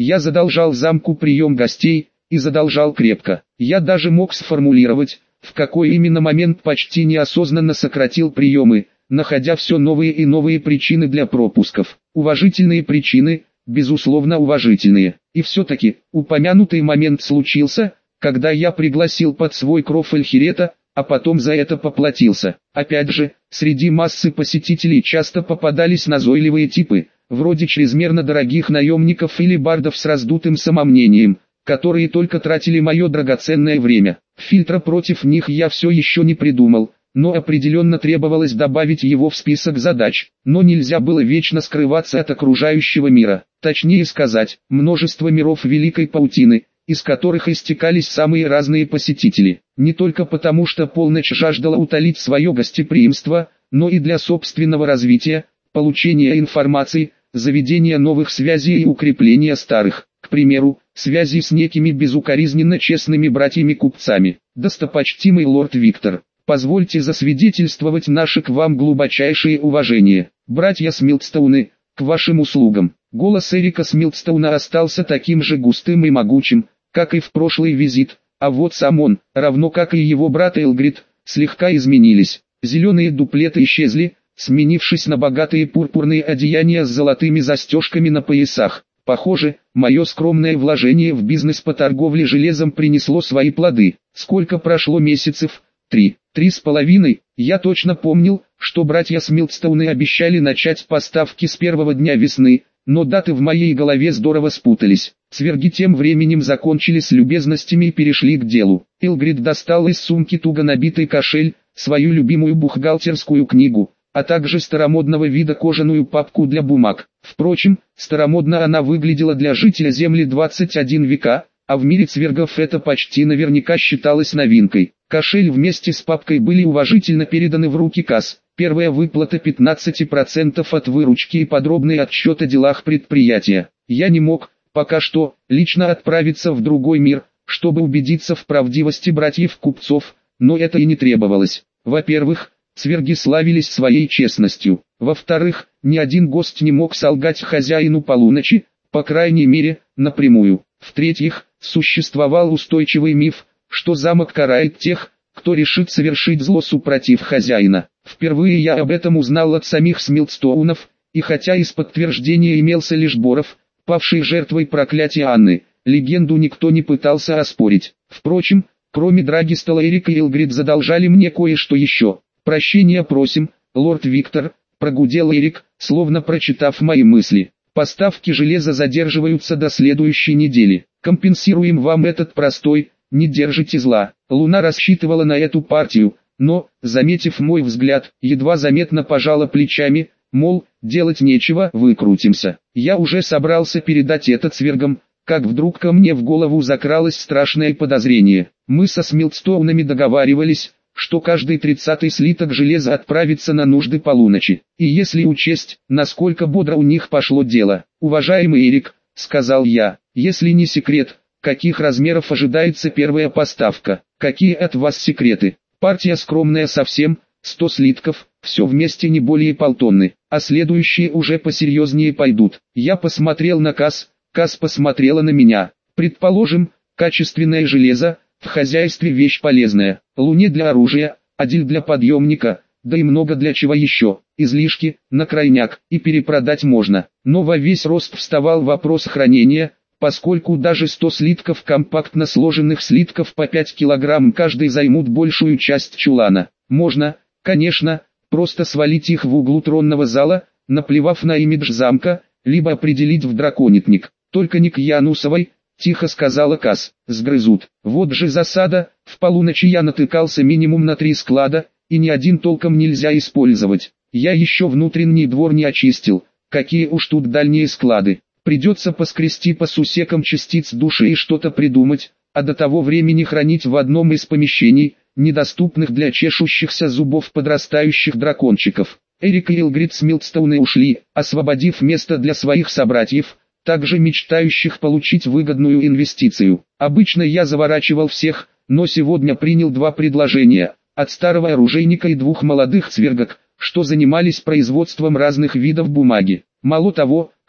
Я задолжал замку прием гостей, и задолжал крепко. Я даже мог сформулировать, в какой именно момент почти неосознанно сократил приемы, находя все новые и новые причины для пропусков. Уважительные причины, безусловно уважительные. И все-таки, упомянутый момент случился, когда я пригласил под свой кров Эльхирета, а потом за это поплатился. Опять же, среди массы посетителей часто попадались назойливые типы, вроде чрезмерно дорогих наемников или бардов с раздутым самомнением, которые только тратили мое драгоценное время. Фильтра против них я все еще не придумал, но определенно требовалось добавить его в список задач. Но нельзя было вечно скрываться от окружающего мира, точнее сказать, множество миров Великой Паутины, из которых истекались самые разные посетители. Не только потому, что полночь жаждала утолить свое гостеприимство, но и для собственного развития, получения информации, заведения новых связей и укрепления старых. К примеру, связи с некими безукоризненно честными братьями-купцами. Достопочтимый лорд Виктор, позвольте засвидетельствовать наше к вам глубочайшее уважение. Братья Смилдстоуны, к вашим услугам. Голос Эрика Смилдстоуна остался таким же густым и могучим, как и в прошлый визит, а вот сам он, равно как и его брат Элгрид, слегка изменились. Зеленые дуплеты исчезли, сменившись на богатые пурпурные одеяния с золотыми застежками на поясах. Похоже, мое скромное вложение в бизнес по торговле железом принесло свои плоды. Сколько прошло месяцев? 3. 3,5. Я точно помнил, что братья Смилдстоуны обещали начать поставки с первого дня весны, но даты в моей голове здорово спутались. Цверги тем временем закончили с любезностями и перешли к делу. Элгрид достал из сумки туго набитый кошель, свою любимую бухгалтерскую книгу, а также старомодного вида кожаную папку для бумаг. Впрочем, старомодно она выглядела для жителя Земли 21 века, а в мире цвергов это почти наверняка считалось новинкой. Кошель вместе с папкой были уважительно переданы в руки касс. Первая выплата 15% от выручки и подробный отчет о делах предприятия. Я не мог, пока что, лично отправиться в другой мир, чтобы убедиться в правдивости братьев-купцов, но это и не требовалось. Во-первых, цверги славились своей честностью. Во-вторых, ни один гость не мог солгать хозяину полуночи, по крайней мере, напрямую. В-третьих, существовал устойчивый миф, что замок карает тех, кто решит совершить зло супротив хозяина. Впервые я об этом узнал от самих Смилдстоунов, и хотя из подтверждения имелся лишь Боров, павший жертвой проклятия Анны, легенду никто не пытался оспорить. Впрочем, кроме Драгистола, Эрик и Элгрид задолжали мне кое-что еще. «Прощения просим, лорд Виктор», — прогудел Эрик, словно прочитав мои мысли. «Поставки железа задерживаются до следующей недели. Компенсируем вам этот простой, не держите зла». Луна рассчитывала на эту партию, но, заметив мой взгляд, едва заметно пожала плечами, мол, делать нечего, выкрутимся. Я уже собрался передать это цвергам, как вдруг ко мне в голову закралось страшное подозрение. Мы со Смилдстоунами договаривались, что каждый 30-й слиток железа отправится на нужды полуночи. И если учесть, насколько бодро у них пошло дело. «Уважаемый Эрик», — сказал я, — «если не секрет, каких размеров ожидается первая поставка? Какие от вас секреты? Партия скромная совсем, 100 слитков, все вместе не более полтонны, а следующие уже посерьезнее пойдут». Я посмотрел на Касс посмотрела на меня. «Предположим, качественное железо, в хозяйстве вещь полезная, Луне для оружия, Адиль для подъемника, да и много для чего еще, излишки, на крайняк, и перепродать можно». Но во весь рост вставал вопрос хранения, поскольку даже 100 слитков компактно сложенных слитков по 5 килограмм каждый займут большую часть чулана. Можно, конечно, просто свалить их в углу тронного зала, наплевав на имидж замка, либо определить в драконитник. «Только не к Янусовой», — тихо сказала Касс, — «сгрызут». Вот же засада, в полуночи я натыкался минимум на 3 склада, и ни один толком нельзя использовать. Я еще внутренний двор не очистил, какие уж тут дальние склады. Придется поскрести по сусекам частиц души и что-то придумать, а до того времени хранить в одном из помещений, недоступных для чешущихся зубов подрастающих дракончиков. Эрик и Элгрид Смилдстоуны ушли, освободив место для своих собратьев, также мечтающих получить выгодную инвестицию. Обычно я заворачивал всех, но сегодня принял 2 предложения, от старого оружейника и 2 молодых цвергок, что занимались производством разных видов бумаги. Мало того,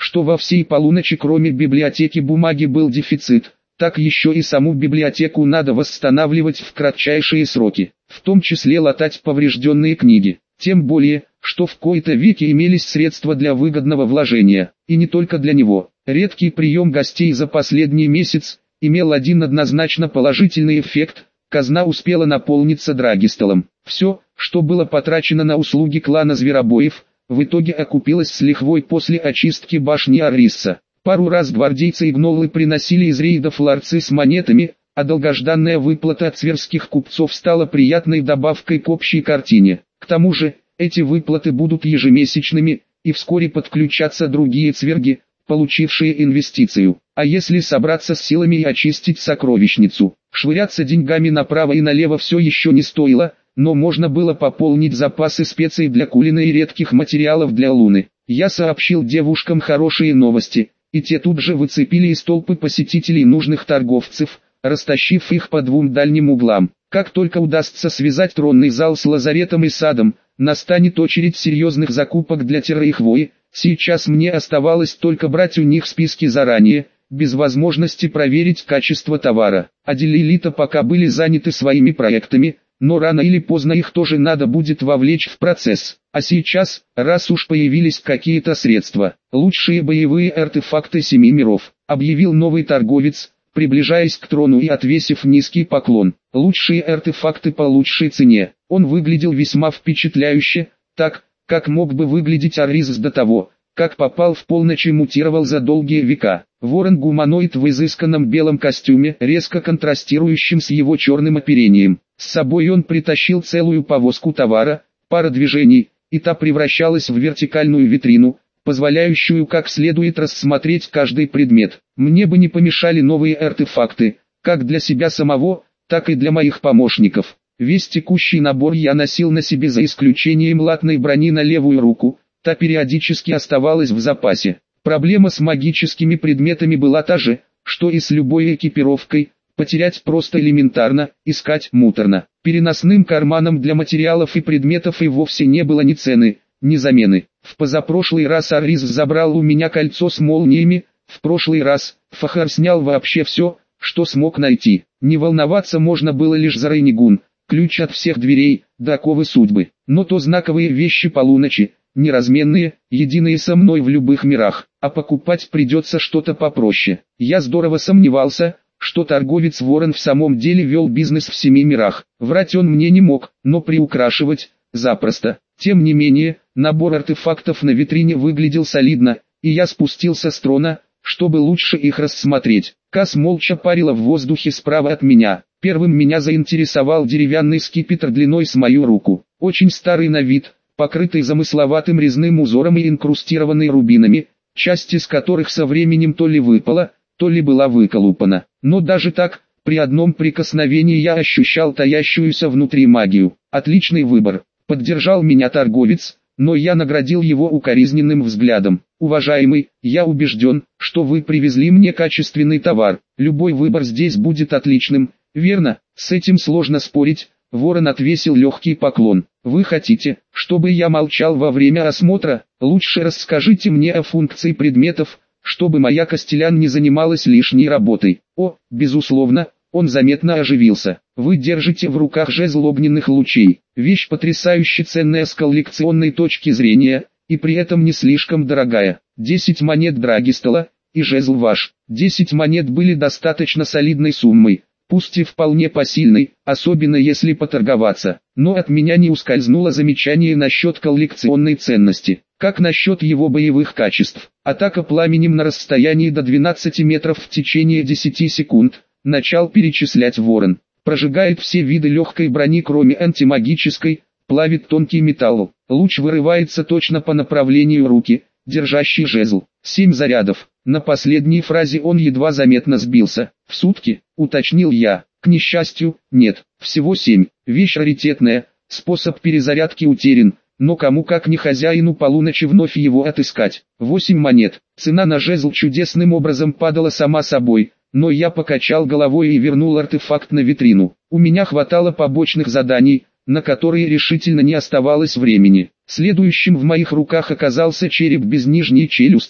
что во всей полуночи кроме библиотеки бумаги был дефицит, так еще и саму библиотеку надо восстанавливать в кратчайшие сроки, в том числе латать поврежденные книги. Тем более, что в кои-то веки имелись средства для выгодного вложения, и не только для него. Редкий прием гостей за последний месяц имел один однозначно положительный эффект: казна успела наполниться драгистолом. Все, что было потрачено на услуги клана Зверобоев, в итоге окупилось с лихвой после очистки башни Арисса. Пару раз гвардейцы и гнолы приносили из рейдов ларцы с монетами, а долгожданная выплата от сверских купцов стала приятной добавкой к общей картине. К тому же, эти выплаты будут ежемесячными, и вскоре подключатся другие цверги, получившие инвестицию. А если собраться с силами и очистить сокровищницу? Швыряться деньгами направо и налево все еще не стоило, но можно было пополнить запасы специй для Кулина и редких материалов для Луны. Я сообщил девушкам хорошие новости, и те тут же выцепили из толпы посетителей нужных торговцев, растащив их по двум дальним углам. Как только удастся связать тронный зал с лазаретом и садом, настанет очередь серьезных закупок для Терра и Хвои. Сейчас мне оставалось только брать у них списки заранее, без возможности проверить качество товара. А Делилита пока были заняты своими проектами, но рано или поздно их тоже надо будет вовлечь в процесс. А сейчас, раз уж появились какие-то средства, лучшие боевые артефакты 7 миров, объявил новый торговец, приближаясь к трону и отвесив низкий поклон. Лучшие артефакты по лучшей цене. Он выглядел весьма впечатляюще, так, как мог бы выглядеть Арис до того, как попал в полночь и мутировал за долгие века. Ворон-гуманоид в изысканном белом костюме, резко контрастирующим с его черным оперением. С собой он притащил целую повозку товара, пара движений, и та превращалась в вертикальную витрину, позволяющую как следует рассмотреть каждый предмет. Мне бы не помешали новые артефакты, как для себя самого, так и для моих помощников. Весь текущий набор я носил на себе за исключением латной брони на левую руку, та периодически оставалась в запасе. Проблема с магическими предметами была та же, что и с любой экипировкой, потерять просто элементарно, искать муторно. Переносным карманом для материалов и предметов и вовсе не было ни цены, ни замены. В позапрошлый раз Арис забрал у меня кольцо с молниями, в прошлый раз Фахар снял вообще все, что смог найти. Не волноваться можно было лишь за Рейнигун, ключ от всех дверей, до оковы судьбы. Но то знаковые вещи полуночи, неразменные, единые со мной в любых мирах, а покупать придется что-то попроще. Я здорово сомневался, что торговец Ворон в самом деле вел бизнес в 7 мирах. Врать он мне не мог, но приукрашивать – запросто. Тем не менее, набор артефактов на витрине выглядел солидно, и я спустился с трона, чтобы лучше их рассмотреть. Кас молча парила в воздухе справа от меня. Первым меня заинтересовал деревянный скипетр длиной с мою руку. Очень старый на вид, покрытый замысловатым резным узором и инкрустированный рубинами, часть из которых со временем то ли выпала, то ли была выколупана. Но даже так, при одном прикосновении я ощущал таящуюся внутри магию. Отличный выбор. Поддержал меня торговец, но я наградил его укоризненным взглядом. Уважаемый, я убежден, что вы привезли мне качественный товар. Любой выбор здесь будет отличным, верно? С этим сложно спорить. Ворон отвесил легкий поклон. Вы хотите, чтобы я молчал во время осмотра? Лучше расскажите мне о функции предметов, чтобы моя Костелян не занималась лишней работой. О, безусловно, он заметно оживился. Вы держите в руках жезл огненных лучей. Вещь потрясающе ценная с коллекционной точки зрения, и при этом не слишком дорогая. 10 монет Драгистола, и жезл ваш. 10 монет были достаточно солидной суммой, пусть и вполне посильной, особенно если поторговаться. Но от меня не ускользнуло замечание насчет коллекционной ценности. Как насчет его боевых качеств? Атака пламенем на расстоянии до 12 метров в течение 10 секунд. Начал перечислять Ворон. Прожигает все виды легкой брони кроме антимагической, плавит тонкий металл. Луч вырывается точно по направлению руки, держащий жезл. 7 зарядов. На последней фразе он едва заметно сбился. В сутки, уточнил я. К несчастью, нет, всего 7. Вещь раритетная, способ перезарядки утерян, но кому как не хозяину полуночи вновь его отыскать. 8 монет. Цена на жезл чудесным образом падала сама собой. Но я покачал головой и вернул артефакт на витрину. У меня хватало побочных заданий, на которые решительно не оставалось времени. Следующим в моих руках оказался череп без нижней челюсти,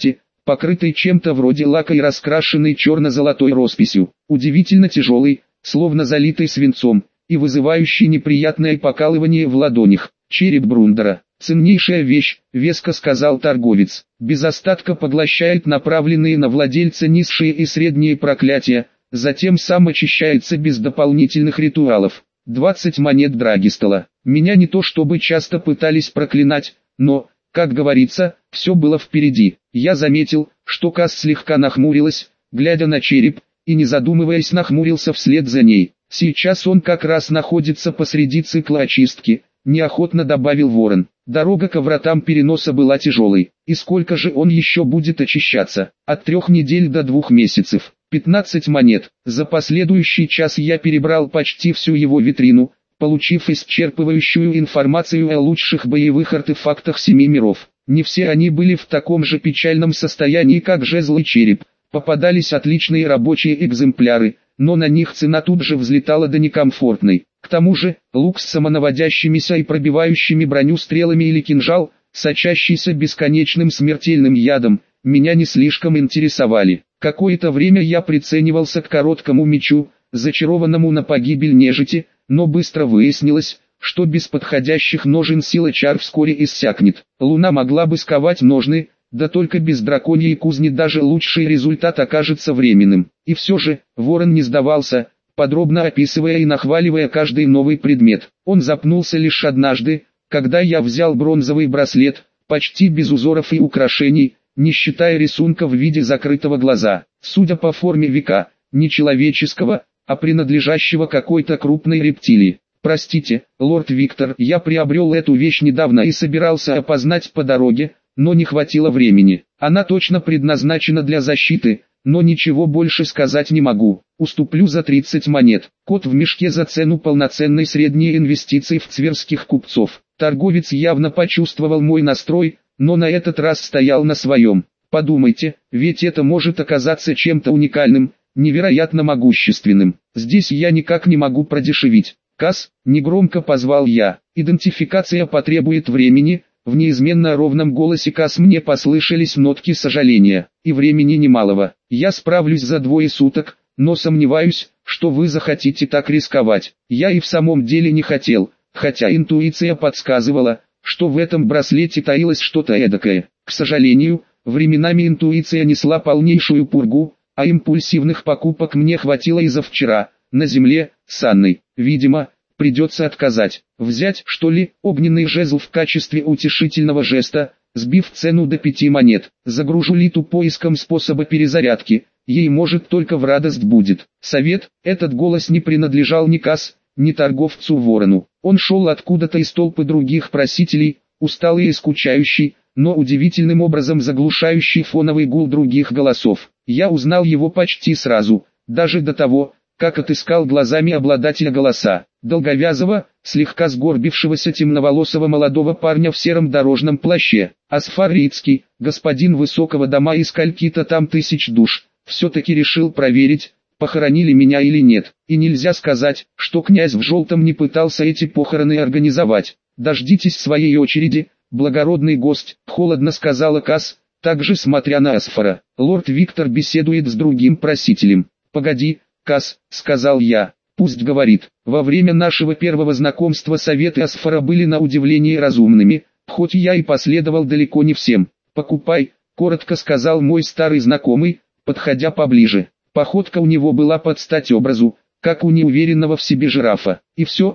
покрытый чем-то вроде лака и раскрашенный черно-золотой росписью, удивительно тяжелый, словно залитый свинцом, и вызывающий неприятное покалывание в ладонях. Череп Брундера. «Ценнейшая вещь», — веско сказал торговец, без остатка поглощает направленные на владельца низшие и средние проклятия, затем сам очищается без дополнительных ритуалов. 20 монет Драгистола. Меня не то чтобы часто пытались проклинать, но, как говорится, все было впереди. Я заметил, что Касс слегка нахмурилась, глядя на череп, и не задумываясь нахмурился вслед за ней. Сейчас он как раз находится посреди цикла очистки, неохотно добавил Ворон. Дорога к вратам переноса была тяжелой. И сколько же он еще будет очищаться? От 3 недель до 2 месяцев. 15 монет. За последующий час я перебрал почти всю его витрину, получив исчерпывающую информацию о лучших боевых артефактах 7 миров. Не все они были в таком же печальном состоянии, как жезл и череп. Попадались отличные рабочие экземпляры, но на них цена тут же взлетала до некомфортной. К тому же, лук с самонаводящимися и пробивающими броню стрелами или кинжал, сочащийся бесконечным смертельным ядом, меня не слишком интересовали. Какое-то время я приценивался к короткому мечу, зачарованному на погибель нежити, но быстро выяснилось, что без подходящих ножен сила чар вскоре иссякнет. Луна могла бы сковать ножны, да только без драконьей кузни даже лучший результат окажется временным. И все же, Ворон не сдавался, подробно описывая и нахваливая каждый новый предмет. Он запнулся лишь однажды, когда я взял бронзовый браслет, почти без узоров и украшений, не считая рисунка в виде закрытого глаза. Судя по форме века, не человеческого, а принадлежащего какой-то крупной рептилии. Простите, лорд Виктор, я приобрел эту вещь недавно и собирался опознать по дороге, но не хватило времени. Она точно предназначена для защиты, но ничего больше сказать не могу. Уступлю за 30 монет. Кот в мешке за цену полноценной средней инвестиции в цверских купцов. Торговец явно почувствовал мой настрой, но на этот раз стоял на своем. Подумайте, ведь это может оказаться чем-то уникальным, невероятно могущественным. Здесь я никак не могу продешевить. Касс, негромко позвал я. Идентификация потребует времени. В неизменно ровном голосе Касс мне послышались нотки сожаления. И времени немалого. Я справлюсь за 2 суток, но сомневаюсь, что вы захотите так рисковать. Я и в самом деле не хотел, хотя интуиция подсказывала, что в этом браслете таилось что-то эдакое. К сожалению, временами интуиция несла полнейшую пургу, а импульсивных покупок мне хватило и за вчера, на земле, с Анной. Видимо, придется отказать. Взять, что ли, огненный жезл в качестве утешительного жеста, сбив цену до 5 монет. Загружу Литу поиском способа перезарядки, ей может только в радость будет. Совет, этот голос не принадлежал ни Касс, ни торговцу Ворону. Он шел откуда-то из толпы других просителей, усталый и скучающий, но удивительным образом заглушающий фоновый гул других голосов. Я узнал его почти сразу, даже до того, как отыскал глазами обладателя голоса. Долговязого, слегка сгорбившегося темноволосого молодого парня в сером дорожном плаще. Асфар Рицкий, господин высокого дома и скольки-то там 1000 душ, все-таки решил проверить, похоронили меня или нет. И нельзя сказать, что князь в желтом не пытался эти похороны организовать. «Дождитесь своей очереди, благородный гость», — холодно сказала Касс, также смотря на Асфара. «Лорд Виктор беседует с другим просителем». «Погоди, Касс», — сказал я, — «пусть говорит». Во время нашего первого знакомства советы Асфара были на удивление разумными, хоть я и последовал далеко не всем. «Покупай», — коротко сказал мой старый знакомый, подходя поближе. Походка у него была под стать образу, как у неуверенного в себе жирафа. И все.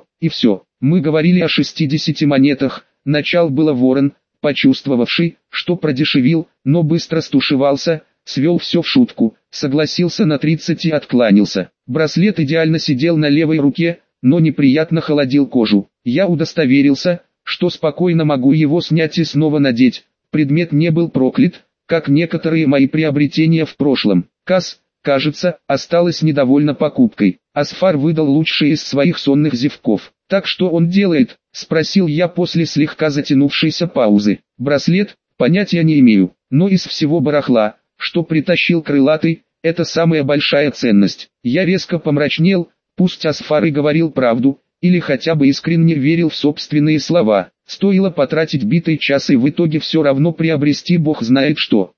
Мы говорили о 60 монетах, начал было Ворон, почувствовавший, что продешевил, но быстро стушевался, свел все в шутку, согласился на 30 и откланялся. Браслет идеально сидел на левой руке, но неприятно холодил кожу. Я удостоверился, что спокойно могу его снять и снова надеть. Предмет не был проклят, как некоторые мои приобретения в прошлом. Касс, кажется, осталась недовольна покупкой. Асфар выдал лучшие из своих сонных зевков. «Так что он делает?» — спросил я после слегка затянувшейся паузы. «Браслет? Понятия не имею, но из всего барахла, что притащил крылатый, это самая большая ценность». Я резко помрачнел, пусть Асфар и говорил правду, или хотя бы искренне верил в собственные слова. Стоило потратить битый час и в итоге все равно приобрести бог знает что.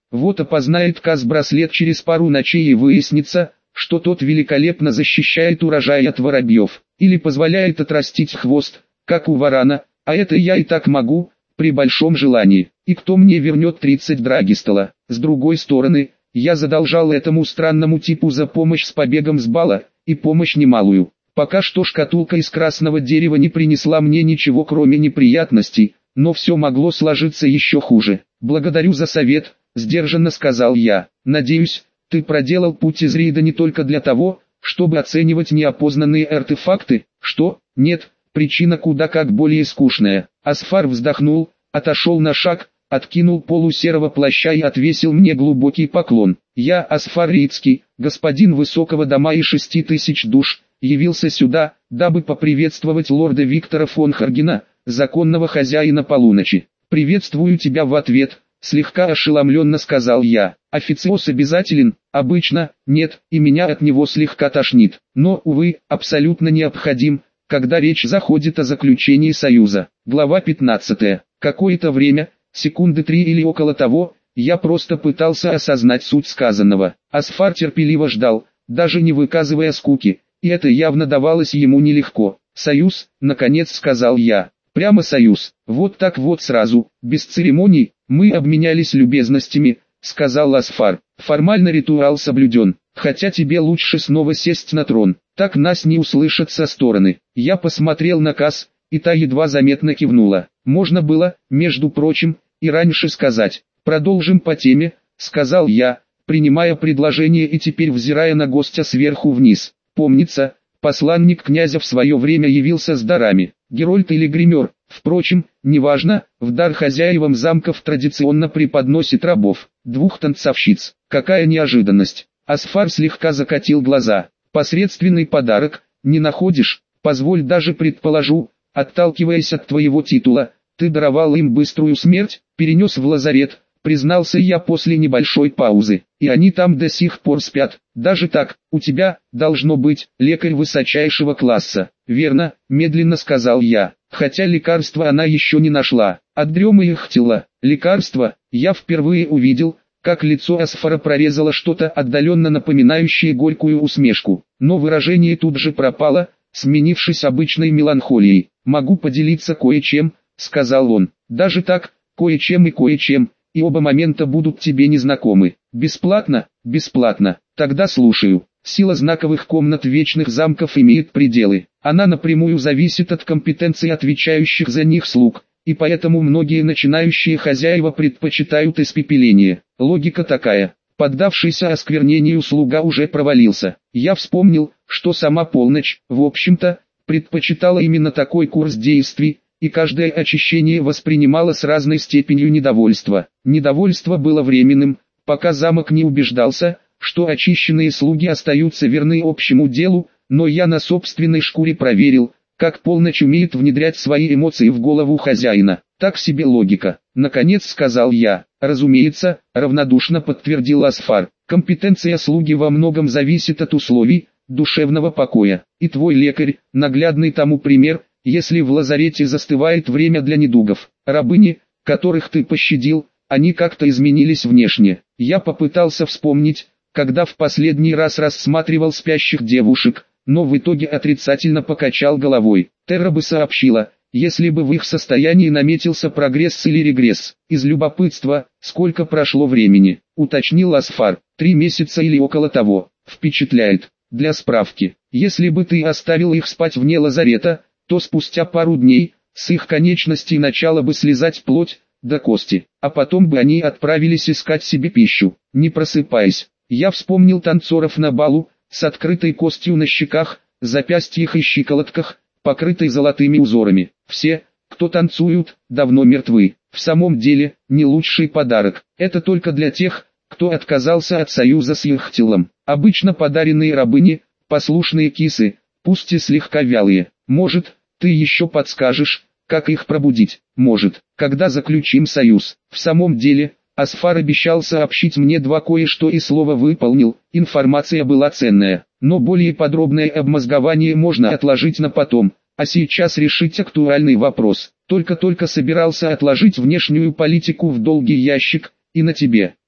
Вот опознает Каз-браслет через пару ночей и выяснится, что тот великолепно защищает урожай от воробьев, или позволяет отрастить хвост, как у варана, а это я и так могу, при большом желании. И кто мне вернет 30 драгистола? С другой стороны, я задолжал этому странному типу за помощь с побегом с бала, и помощь немалую. Пока что шкатулка из красного дерева не принесла мне ничего кроме неприятностей, но все могло сложиться еще хуже. «Благодарю за совет», — сдержанно сказал я. «Надеюсь, ты проделал путь из Рейда не только для того, чтобы оценивать неопознанные артефакты?» «Что? Нет, причина куда как более скучная». Асфар вздохнул, отошел на шаг, откинул полу серого плаща и отвесил мне глубокий поклон. «Я, Асфар Рицкий, господин высокого дома и 6000 душ, явился сюда, дабы поприветствовать лорда Виктора фон Харгена, законного хозяина полуночи». «Приветствую тебя в ответ», — слегка ошеломленно сказал я. «Официоз обязателен?» «Обычно, нет, и меня от него слегка тошнит, но, увы, абсолютно необходим, когда речь заходит о заключении союза». Глава 15. Какое-то время, секунды 3 или около того, я просто пытался осознать суть сказанного. Асфар терпеливо ждал, даже не выказывая скуки, и это явно давалось ему нелегко. «Союз», — наконец сказал я. «Прямо союз, вот так вот сразу, без церемоний». «Мы обменялись любезностями», — сказал Асфар. «Формально ритуал соблюден, хотя тебе лучше снова сесть на трон, так нас не услышат со стороны». Я посмотрел на Каз, и та едва заметно кивнула. Можно было, между прочим, и раньше сказать. «Продолжим по теме», — сказал я, принимая предложение и теперь взирая на гостя сверху вниз. «Помнится, посланник князя в свое время явился с дарами. Герольд или гример, впрочем, неважно, в дар хозяевам замков традиционно преподносит рабов, 2 танцовщиц. Какая неожиданность!» Асфар слегка закатил глаза. «Посредственный подарок, не находишь? Позволь даже предположу, отталкиваясь от твоего титула, ты даровал им быструю смерть, перенес в лазарет», признался я после небольшой паузы. «И они там до сих пор спят. Даже так, у тебя, должно быть, лекарь высочайшего класса». «Верно», медленно сказал я, хотя лекарства она еще не нашла. От дремы их тела. Лекарство, я впервые увидел, как лицо Асфара прорезало что-то отдаленно напоминающее горькую усмешку. Но выражение тут же пропало, сменившись обычной меланхолией. «Могу поделиться кое-чем», сказал он. «Даже так, кое-чем и кое-чем, и оба момента будут тебе незнакомы». «Бесплатно?» «Бесплатно. Тогда слушаю». Сила знаковых комнат вечных замков имеет пределы. Она напрямую зависит от компетенции отвечающих за них слуг, и поэтому многие начинающие хозяева предпочитают испепеление. Логика такая. Поддавшийся осквернению слуга уже провалился. Я вспомнил, что сама полночь, в общем-то, предпочитала именно такой курс действий, и каждое очищение воспринимала с разной степенью недовольства. Недовольство было временным, пока замок не убеждался, что очищенные слуги остаются верны общему делу, но я на собственной шкуре проверил, как полночь умеет внедрять свои эмоции в голову хозяина. Так себе логика. Наконец сказал я. «Разумеется», равнодушно подтвердил Асфар. «Компетенция слуги во многом зависит от условий душевного покоя. И твой лекарь, наглядный тому пример, если в лазарете застывает время для недугов. Рабыни, которых ты пощадил, они как-то изменились внешне». Я попытался вспомнить, когда в последний раз рассматривал спящих девушек, но в итоге отрицательно покачал головой. Терра бы сообщила, если бы в их состоянии наметился прогресс или регресс. Из любопытства, сколько прошло времени, уточнил Асфар. 3 месяца или около того. Впечатляет. Для справки, если бы ты оставил их спать вне лазарета, то спустя пару дней, с их конечностей начала бы слезать плоть до кости, а потом бы они отправились искать себе пищу, не просыпаясь. Я вспомнил танцоров на балу, с открытой костью на щеках, запястьях и щиколотках, покрытой золотыми узорами. Все, кто танцуют, давно мертвы. В самом деле, не лучший подарок. Это только для тех, кто отказался от союза с их телом. Обычно подаренные рабыни, послушные кисы, пусть и слегка вялые. Может, ты еще подскажешь, как их пробудить? Может, когда заключим союз? В самом деле, Асфар обещал сообщить мне кое-что и слово выполнил. Информация была ценная, но более подробное обмозгование можно отложить на потом. А сейчас решить актуальный вопрос. Только собирался отложить внешнюю политику в долгий ящик, и на тебе.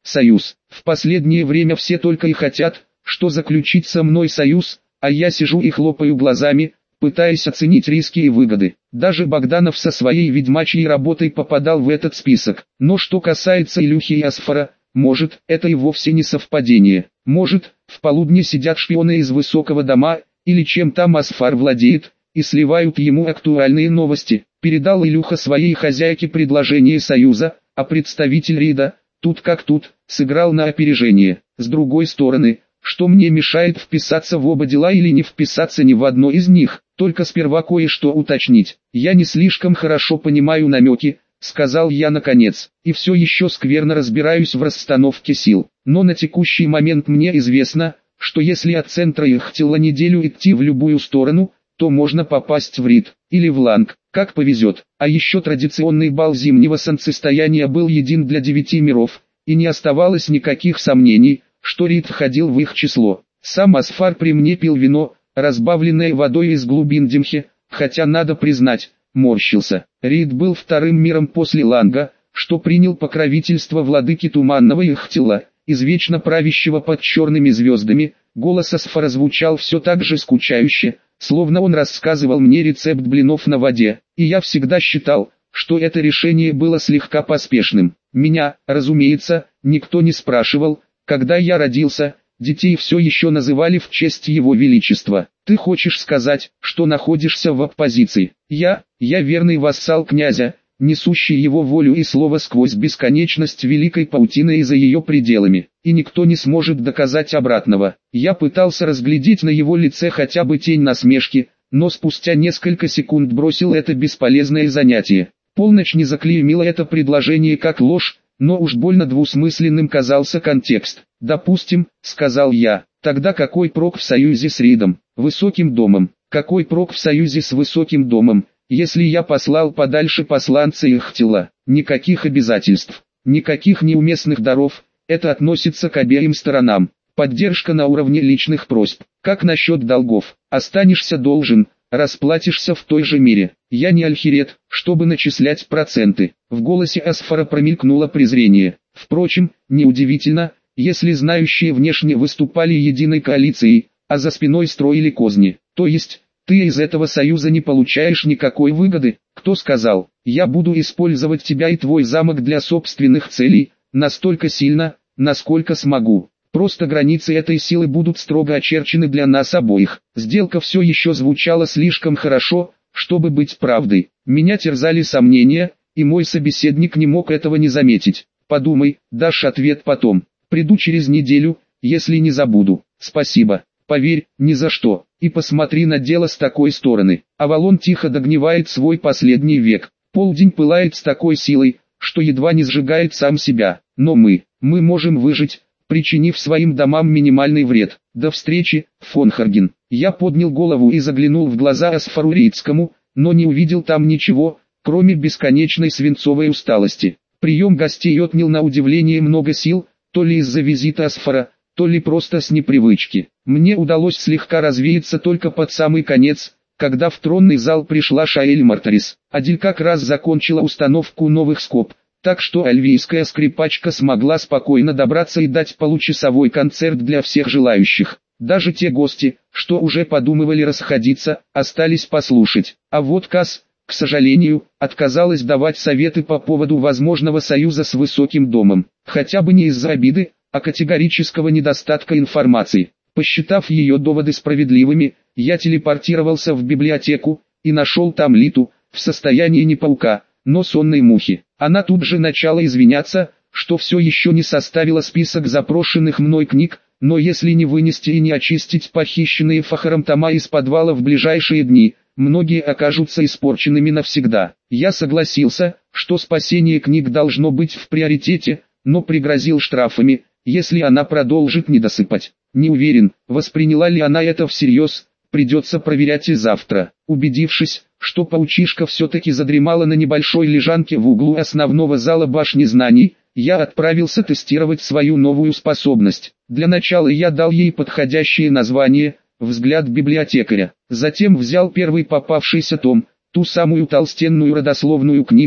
союз. В последнее время все только и хотят, что заключить со мной союз, а я сижу и хлопаю глазами, пытаясь оценить риски и выгоды. Даже Богданов со своей ведьмачьей работой попадал в этот список. Но что касается Илюхи и Асфара, может, это и вовсе не совпадение. Может, в полудне сидят шпионы из высокого дома, или чем там Асфар владеет, и сливают ему актуальные новости. Передал Илюха своей хозяйке предложение союза, а представитель РИДа, тут как тут, сыграл на опережение. С другой стороны, что мне мешает вписаться в оба дела или не вписаться ни в одно из них? Только сперва кое-что уточнить. Я не слишком хорошо понимаю намеки, сказал я наконец, и все еще скверно разбираюсь в расстановке сил. Но на текущий момент мне известно, что если от центра Ихтила неделю идти в любую сторону, то можно попасть в РИД, или в Ланг, как повезет. А еще традиционный бал зимнего солнцестояния был един для 9 миров, и не оставалось никаких сомнений, что РИД входил в их число. Сам Асфар при мне пил вино, разбавленное водой из глубин Демхи, хотя надо признать, морщился. РИД был вторым миром после Ланга, что принял покровительство владыки Туманного Ихтила, извечно правящего под черными звездами. Голос Асфара звучал все так же скучающе, словно он рассказывал мне рецепт блинов на воде, и я всегда считал, что это решение было слегка поспешным. Меня, разумеется, никто не спрашивал, когда я родился, детей все еще называли в честь его величества. Ты хочешь сказать, что находишься в оппозиции? Я верный вассал князя, несущий его волю и слово сквозь бесконечность великой паутины и за ее пределами, и никто не сможет доказать обратного. Я пытался разглядеть на его лице хотя бы тень насмешки, но спустя несколько секунд бросил это бесполезное занятие. Полночь не заклеймила это предложение как ложь, но уж больно двусмысленным казался контекст. «Допустим», — сказал я, — «тогда какой прок в союзе с Ридом, Высоким домом? Какой прок в союзе с Высоким домом, если я послал подальше посланца Ихтила? Никаких обязательств, никаких неуместных даров, это относится к обеим сторонам. Поддержка на уровне личных просьб. Как насчет долгов? Останешься должен, расплатишься в той же мере. Я не альхирет, чтобы начислять проценты». В голосе Асфара промелькнуло презрение. Впрочем, неудивительно, если знающие внешне выступали единой коалицией, а за спиной строили козни. То есть, ты из этого союза не получаешь никакой выгоды? Кто сказал? Я буду использовать тебя и твой замок для собственных целей, настолько сильно, насколько смогу. Просто границы этой силы будут строго очерчены для нас обоих. Сделка все еще звучала слишком хорошо, чтобы быть правдой. Меня терзали сомнения, и мой собеседник не мог этого не заметить. Подумай, дашь ответ потом. Приду через неделю, если не забуду. Спасибо. Поверь, ни за что. И посмотри на дело с такой стороны. Авалон тихо догнивает свой последний век. Полдень пылает с такой силой, что едва не сжигает сам себя. Но мы можем выжить, причинив своим домам минимальный вред. До встречи, фон Харген. Я поднял голову и заглянул в глаза Асфару Рицкому, но не увидел там ничего, кроме бесконечной свинцовой усталости. Прием гостей отнял на удивление много сил, то ли из-за визита Асфара, то ли просто с непривычки. Мне удалось слегка развеяться только под самый конец, когда в тронный зал пришла Шаэль Мартарис. Адиль как раз закончила установку новых скоб, так что альвийская скрипачка смогла спокойно добраться и дать получасовой концерт для всех желающих. Даже те гости, что уже подумывали расходиться, остались послушать. А вот Кас, к сожалению, отказалась давать советы по поводу возможного союза с Высоким домом. Хотя бы не из-за обиды, а категорического недостатка информации. Посчитав ее доводы справедливыми, я телепортировался в библиотеку, и нашел там Литу, в состоянии не паука, но сонной мухи. Она тут же начала извиняться, что все еще не составила список запрошенных мной книг, но если не вынести и не очистить похищенные Фахаром тома из подвала в ближайшие дни, многие окажутся испорченными навсегда. Я согласился, что спасение книг должно быть в приоритете, но пригрозил штрафами, если она продолжит недосыпать. Не уверен, восприняла ли она это всерьез, придется проверять и завтра. Убедившись, что паучишка все-таки задремала на небольшой лежанке в углу основного зала башни знаний, я отправился тестировать свою новую способность. Для начала я дал ей подходящее название «Взгляд библиотекаря». Затем взял первый попавшийся том, ту самую толстенную родословную книгу,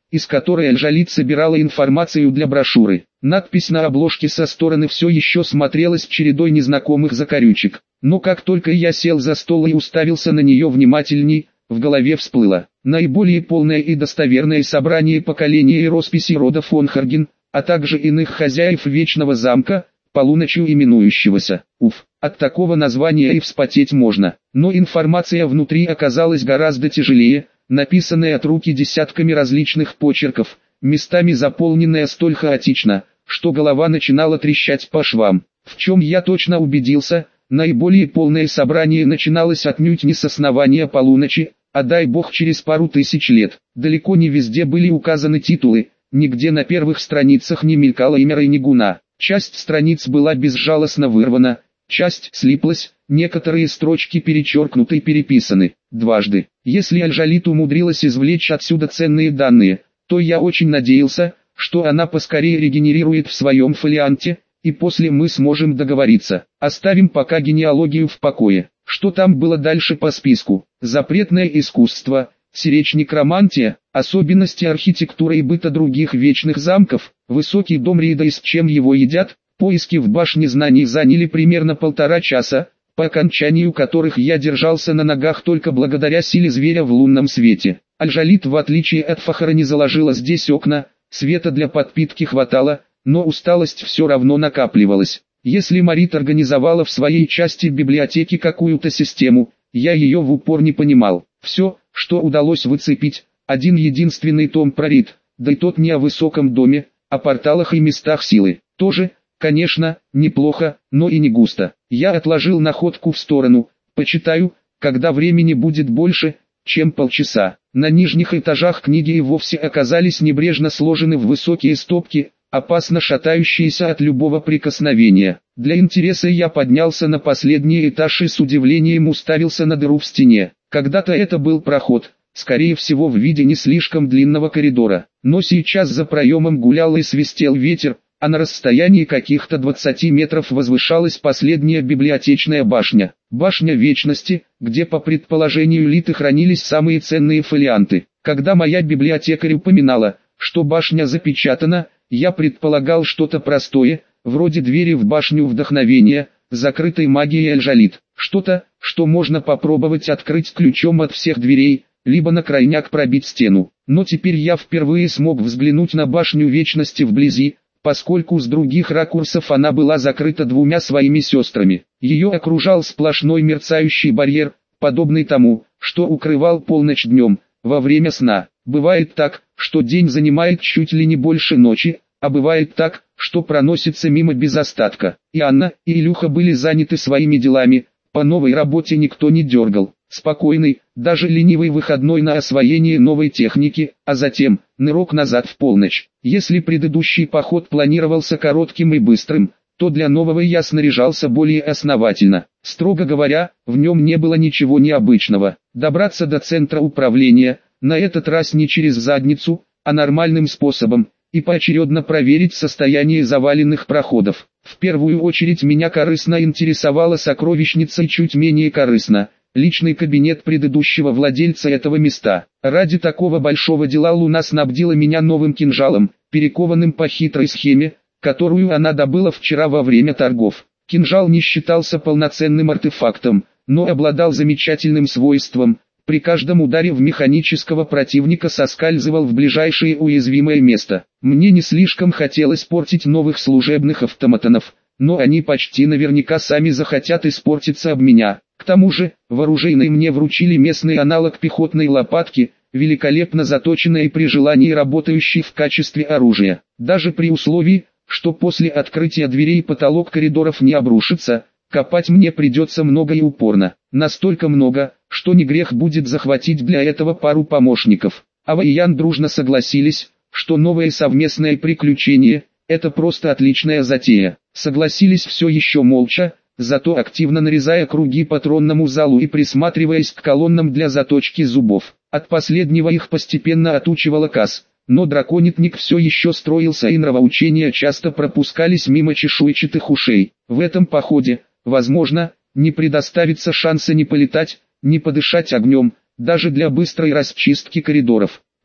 из которой Аль-Джалид собирала информацию для брошюры. Надпись на обложке со стороны все еще смотрелась чередой незнакомых закорючек. Но как только я сел за стол и уставился на нее внимательней, в голове всплыло наиболее полное и достоверное собрание поколения и росписи рода фон Харген, а также иных хозяев Вечного замка, полуночью именующегося. Уф, от такого названия и вспотеть можно. Но информация внутри оказалась гораздо тяжелее, написанная от руки десятками различных почерков, местами заполненная столь хаотично, что голова начинала трещать по швам. В чем я точно убедился, наиболее полное собрание начиналось отнюдь не с основания полуночи, а дай бог через пару тысяч лет. Далеко не везде были указаны титулы, нигде на первых страницах не мелькало имя Рейнигуна. Часть страниц была безжалостно вырвана, часть слиплась, некоторые строчки перечеркнуты и переписаны дважды. Если Аль-Джалид умудрилась извлечь отсюда ценные данные, то я очень надеялся, что она поскорее регенерирует в своем фолианте, и после мы сможем договориться. Оставим пока генеалогию в покое. Что там было дальше по списку? Запретное искусство, сиречь некромантия, особенности архитектуры и быта других вечных замков, высокий дом Рида и с чем его едят, поиски в башне знаний заняли примерно 1,5 часа, по окончанию которых я держался на ногах только благодаря силе зверя в лунном свете. Аль-Джалид, в отличие от Фахара, не заложила здесь окна, света для подпитки хватало, но усталость все равно накапливалась. Если Марит организовала в своей части библиотеки какую-то систему, я ее в упор не понимал. Все, что удалось выцепить, один единственный том про Рид, да и тот не о высоком доме, о порталах и местах силы. Тоже, конечно, неплохо, но и не густо. Я отложил находку в сторону, почитаю, когда времени будет больше, чем полчаса. На нижних этажах книги и вовсе оказались небрежно сложены в высокие стопки, опасно шатающиеся от любого прикосновения. Для интереса я поднялся на последний этаж и с удивлением уставился на дыру в стене. Когда-то это был проход, скорее всего в виде не слишком длинного коридора, но сейчас за проемом гулял и свистел ветер, а на расстоянии каких-то 20 метров возвышалась последняя библиотечная башня. Башня Вечности, где по предположению Литы хранились самые ценные фолианты. Когда моя библиотекарь упоминала, что башня запечатана, я предполагал что-то простое, вроде двери в башню вдохновения, закрытой магией Аль-Джалид. Что-то, что можно попробовать открыть ключом от всех дверей, либо на крайняк пробить стену. Но теперь я впервые смог взглянуть на башню Вечности вблизи, поскольку с других ракурсов она была закрыта двумя своими сестрами. Ее окружал сплошной мерцающий барьер, подобный тому, что укрывал полночь днем, во время сна. Бывает так, что день занимает чуть ли не больше ночи, а бывает так, что проносится мимо без остатка. И Анна, и Илюха были заняты своими делами, по новой работе никто не дергал. Спокойный, даже ленивый выходной на освоение новой техники, а затем, нырок назад в полночь. Если предыдущий поход планировался коротким и быстрым, то для нового я снаряжался более основательно. Строго говоря, в нем не было ничего необычного. Добраться до центра управления, на этот раз не через задницу, а нормальным способом, и поочередно проверить состояние заваленных проходов. В первую очередь меня корыстно интересовала сокровищница и чуть менее корыстно – личный кабинет предыдущего владельца этого места. Ради такого большого дела Луна снабдила меня новым кинжалом, перекованным по хитрой схеме, которую она добыла вчера во время торгов. Кинжал не считался полноценным артефактом, но обладал замечательным свойством – при каждом ударе в механического противника соскальзывал в ближайшее уязвимое место. Мне не слишком хотелось портить новых служебных автоматонов, но они почти наверняка сами захотят испортиться об меня. К тому же, в оружейной мне вручили местный аналог пехотной лопатки, великолепно заточенной и при желании работающей в качестве оружия. Даже при условии, что после открытия дверей потолок коридоров не обрушится, копать мне придется много и упорно. Настолько много, что не грех будет захватить для этого пару помощников. Ава и Ян дружно согласились, что новое совместное приключение – это просто отличная затея. Согласились все еще молча, зато активно нарезая круги по тронному залу и присматриваясь к колоннам для заточки зубов. От последнего их постепенно отучивала Кас, но драконитник все еще строился и нравоучения часто пропускались мимо чешуйчатых ушей. В этом походе, возможно, не предоставится шанса ни полетать, ни подышать огнем, даже для быстрой расчистки коридоров.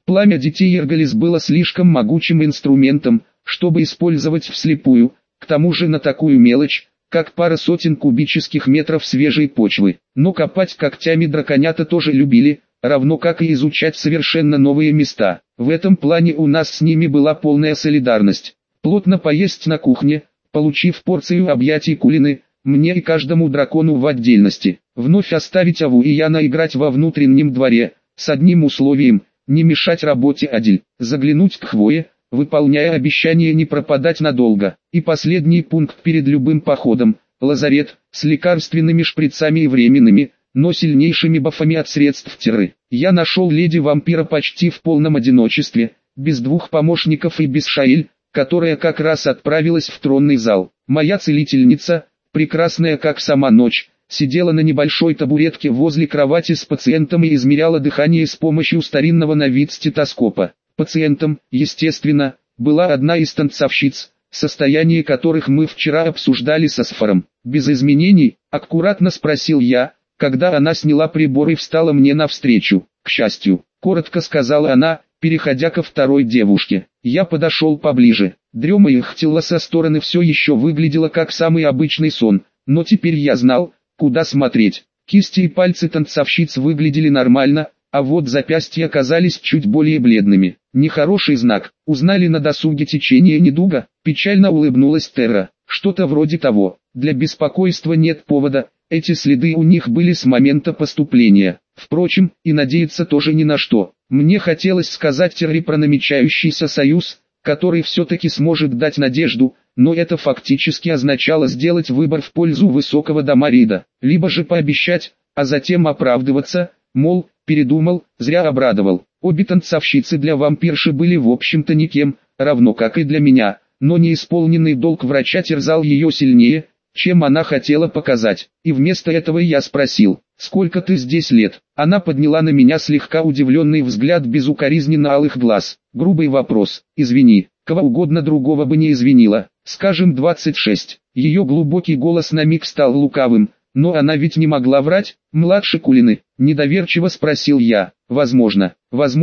Пламя детей Иргалис было слишком могучим инструментом, чтобы использовать вслепую, к тому же на такую мелочь, как пара сотен кубических метров свежей почвы. Но копать когтями драконята тоже любили, равно как и изучать совершенно новые места. В этом плане у нас с ними была полная солидарность. Плотно поесть на кухне, получив порцию объятий Кулины, мне и каждому дракону в отдельности. Вновь оставить Аву и Яна играть во внутреннем дворе, с одним условием – не мешать работе Адиль, заглянуть к Хвое, выполняя обещание не пропадать надолго. И последний пункт перед любым походом – лазарет, с лекарственными шприцами и временными, но сильнейшими бафами от средств Терры. Я нашел леди-вампира почти в полном одиночестве, без двух помощников и без Шаэль, которая как раз отправилась в тронный зал. Моя целительница, прекрасная как сама ночь, сидела на небольшой табуретке возле кровати с пациентом и измеряла дыхание с помощью старинного на вид стетоскопа. Пациентом, естественно, была одна из танцовщиц, состояние которых мы вчера обсуждали с Асфаром. «Без изменений?» – аккуратно спросил я, когда она сняла прибор и встала мне навстречу. «К счастью», – коротко сказала она, переходя ко второй девушке. Я подошел поближе. Дрема их тела со стороны все еще выглядела как самый обычный сон, но теперь я знал, куда смотреть. Кисти и пальцы танцовщиц выглядели нормально, а вот запястья оказались чуть более бледными. Нехороший знак. Узнали на досуге течение недуга? Печально улыбнулась Терра. Что-то вроде того. Для беспокойства нет повода, эти следы у них были с момента поступления. Впрочем, и надеяться тоже ни на что. Мне хотелось сказать Терре про намечающийся союз, который все-таки сможет дать надежду, но это фактически означало сделать выбор в пользу высокого Дамарида, либо же пообещать, а затем оправдываться, мол, передумал, зря обрадовал. Обе танцовщицы для вампирши были в общем-то никем, равно как и для меня, но неисполненный долг врача терзал ее сильнее, чем она хотела показать. И вместо этого я спросил: «Сколько ты здесь лет?» Она подняла на меня слегка удивленный взгляд безукоризненно алых глаз. Грубый вопрос. «Извини, кого угодно другого бы не извинила. Скажем, 26. Ее глубокий голос на миг стал лукавым. «Но она ведь не могла врать?» «Младше Кулины?» – недоверчиво спросил я. «Возможно,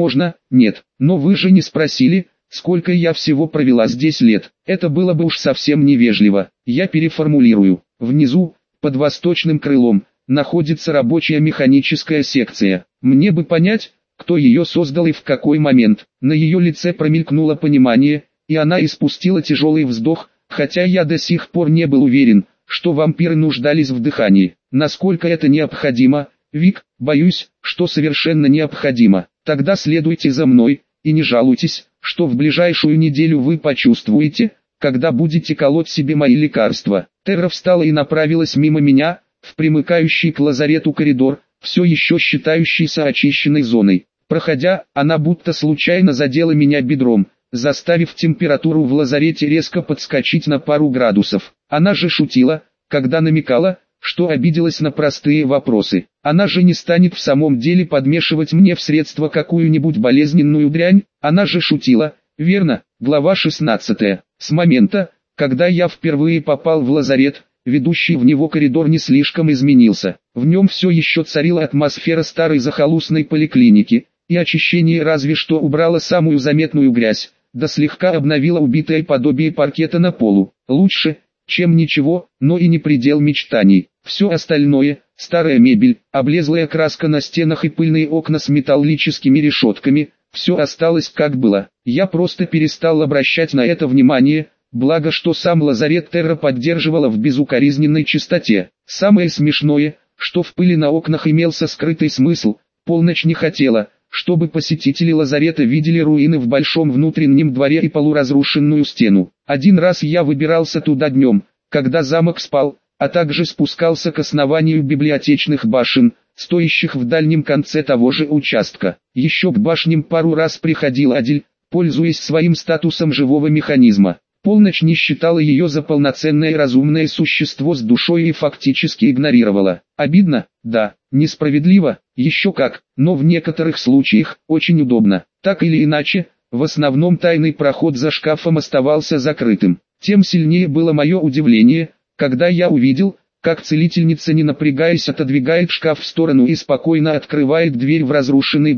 нет. Но вы же не спросили, сколько я всего провела здесь лет. Это было бы уж совсем невежливо. Я переформулирую. Внизу, под восточным крылом, находится рабочая механическая секция. Мне бы понять, кто ее создал и в какой момент». На ее лице промелькнуло понимание, и она испустила тяжелый вздох, хотя я до сих пор не был уверен, что вампиры нуждались в дыхании. «Насколько это необходимо, Вик?» «Боюсь, что совершенно необходимо. Тогда следуйте за мной, и не жалуйтесь, что в ближайшую неделю вы почувствуете, когда будете колоть себе мои лекарства». Терра встала и направилась мимо меня, в примыкающий к лазарету коридор, все еще считающийся очищенной зоной. Проходя, она будто случайно задела меня бедром, заставив температуру в лазарете резко подскочить на пару градусов. Она же шутила, когда намекала, что обиделась на простые вопросы. Она же не станет в самом деле подмешивать мне в средства какую-нибудь болезненную дрянь. Она же шутила, верно? Глава 16. С момента, когда я впервые попал в лазарет, ведущий в него коридор не слишком изменился. В нем все еще царила атмосфера старой захолустной поликлиники, и очищение разве что убрало самую заметную грязь, да слегка обновило убитое подобие паркета на полу. Лучше, чем ничего, но и не предел мечтаний. Все остальное, старая мебель, облезлая краска на стенах и пыльные окна с металлическими решетками, все осталось как было. Я просто перестал обращать на это внимание, благо что сам лазарет Терра поддерживала в безукоризненной чистоте. Самое смешное, что в пыли на окнах имелся скрытый смысл. Полночь не хотела, чтобы посетители лазарета видели руины в большом внутреннем дворе и полуразрушенную стену. Один раз я выбирался туда днем, когда замок спал, а также спускался к основанию библиотечных башен, стоящих в дальнем конце того же участка. Еще к башням пару раз приходил Адиль, пользуясь своим статусом живого механизма. Полночь не считала ее за полноценное разумное существо с душой и фактически игнорировала. Обидно? Да. Несправедливо? Еще как, но в некоторых случаях очень удобно. Так или иначе, в основном тайный проход за шкафом оставался закрытым. Тем сильнее было мое удивление, когда я увидел, как целительница не напрягаясь отодвигает шкаф в сторону и спокойно открывает дверь в разрушенный двор.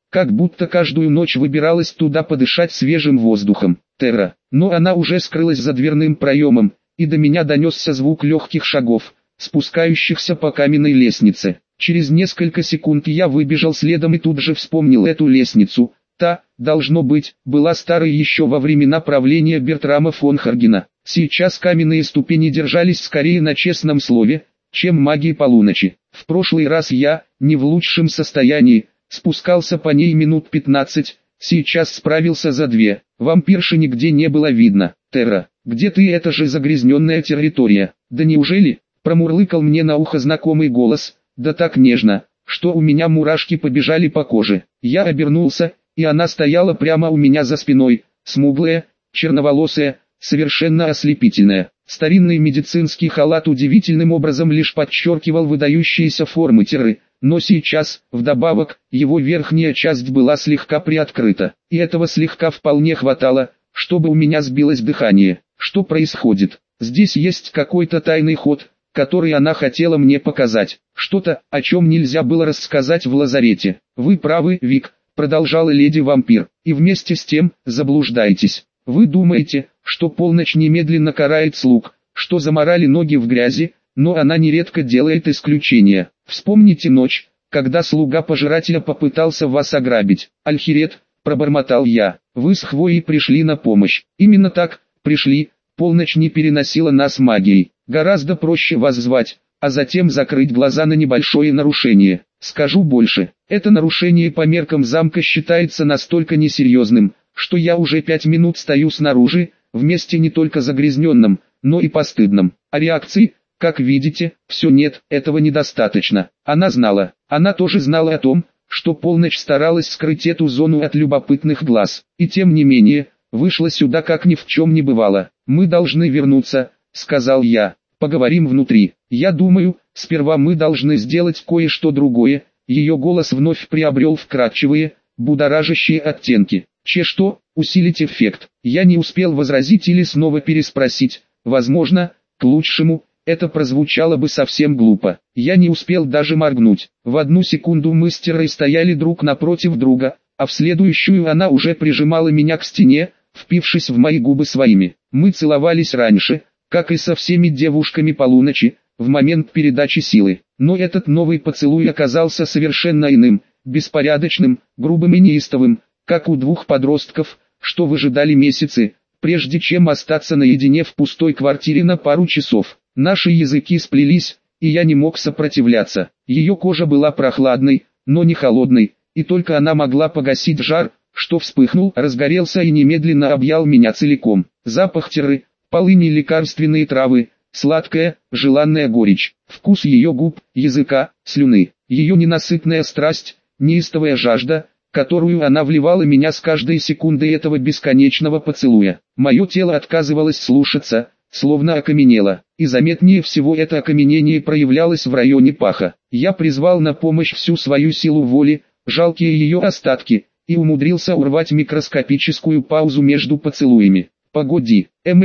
как будто каждую ночь выбиралась туда подышать свежим воздухом. Терра. Но она уже скрылась за дверным проемом, и до меня донесся звук легких шагов, спускающихся по каменной лестнице. Через несколько секунд я выбежал следом и тут же вспомнил эту лестницу. Та, должно быть, была старой еще во времена правления Бертрама фон Харгена. Сейчас каменные ступени держались скорее на честном слове, чем магии полуночи. В прошлый раз я, не в лучшем состоянии, спускался по ней минут 15, сейчас справился за 2. Вампирши нигде не было видно. Терра, где ты, это же загрязненная территория? Да неужели? Промурлыкал мне на ухо знакомый голос, да так нежно, что у меня мурашки побежали по коже. Я обернулся, и она стояла прямо у меня за спиной, смуглая, черноволосая, совершенно ослепительная. Старинный медицинский халат удивительным образом лишь подчеркивал выдающиеся формы Терры, но сейчас, вдобавок, его верхняя часть была слегка приоткрыта. И этого слегка вполне хватало, чтобы у меня сбилось дыхание. Что происходит? Здесь есть какой-то тайный ход, который она хотела мне показать. Что-то, о чем нельзя было рассказать в лазарете. Вы правы, Вик, продолжала леди-вампир, и вместе с тем, заблуждаетесь. Вы думаете, что полночь немедленно карает слуг, что заморали ноги в грязи, но она нередко делает исключения. Вспомните ночь, когда слуга пожирателя попытался вас ограбить. Альхирет, пробормотал я, вы с Хвоей пришли на помощь. Именно так, пришли, полночь не переносила нас магией. Гораздо проще вас звать, а затем закрыть глаза на небольшое нарушение. Скажу больше, это нарушение по меркам замка считается настолько несерьезным, что я уже 5 минут стою снаружи, в месте не только загрязненном, но и постыдном. А реакции, как видите, все нет, этого недостаточно. Она знала, она тоже знала о том, что полночь старалась скрыть эту зону от любопытных глаз. И тем не менее, вышла сюда как ни в чем не бывало. Мы должны вернуться, сказал я, поговорим внутри. Я думаю, сперва мы должны сделать кое-что другое. Ее голос вновь приобрел вкрадчивые, будоражащие оттенки. Что, усилить эффект? Я не успел возразить или снова переспросить. Возможно, к лучшему, это прозвучало бы совсем глупо. Я не успел даже моргнуть. В одну секунду мы с Террой стояли друг напротив друга, а в следующую она уже прижимала меня к стене, впившись в мои губы своими. Мы целовались раньше, как и со всеми девушками полуночи, в момент передачи силы. Но этот новый поцелуй оказался совершенно иным, беспорядочным, грубым и неистовым, как у двух подростков, что выжидали месяцы, прежде чем остаться наедине в пустой квартире на пару часов. Наши языки сплелись, и я не мог сопротивляться. Ее кожа была прохладной, но не холодной, и только она могла погасить жар, что вспыхнул, разгорелся и немедленно объял меня целиком. Запах Терры, полыни, лекарственные травы, сладкая, желанная горечь, вкус ее губ, языка, слюны, ее ненасытная страсть, неистовая жажда, которую она вливала меня с каждой секундой этого бесконечного поцелуя. Мое тело отказывалось слушаться, словно окаменело, и заметнее всего это окаменение проявлялось в районе паха. Я призвал на помощь всю свою силу воли, жалкие ее остатки, и умудрился урвать микроскопическую паузу между поцелуями. «Погоди,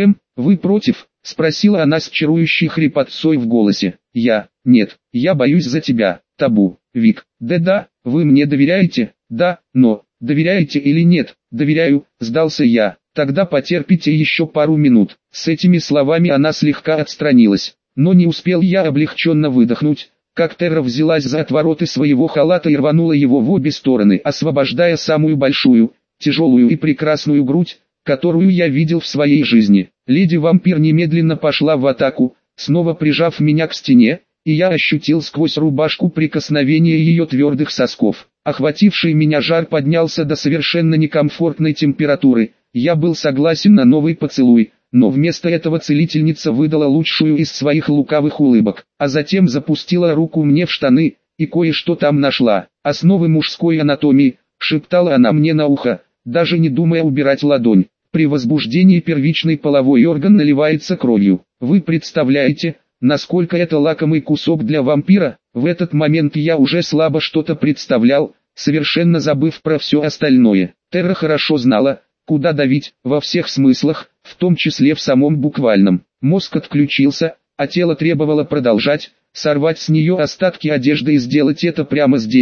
вы против?» — спросила она с чарующей хрипотцой в голосе. Нет, я боюсь за тебя, табу, Вик. Да, вы мне доверяете? Да, но, доверяете или нет? Доверяю, сдался я. Тогда потерпите еще пару минут. С этими словами она слегка отстранилась. Но не успел я облегченно выдохнуть, как Терра взялась за отвороты своего халата и рванула его в обе стороны, освобождая самую большую, тяжелую и прекрасную грудь, которую я видел в своей жизни. Леди-вампир немедленно пошла в атаку, снова прижав меня к стене, и я ощутил сквозь рубашку прикосновение ее твердых сосков. Охвативший меня жар поднялся до совершенно некомфортной температуры. Я был согласен на новый поцелуй, но вместо этого целительница выдала лучшую из своих лукавых улыбок, а затем запустила руку мне в штаны, и кое-что там нашла. «Основы мужской анатомии», — шептала она мне на ухо, даже не думая убирать ладонь. «При возбуждении первичный половой орган наливается кровью. Вы представляете, насколько это лакомый кусок для вампира?» В этот момент я уже слабо что-то представлял, совершенно забыв про все остальное. Терра хорошо знала, куда давить, во всех смыслах, в том числе в самом буквальном. Мозг отключился, а тело требовало продолжать, сорвать с нее остатки одежды и сделать это прямо здесь,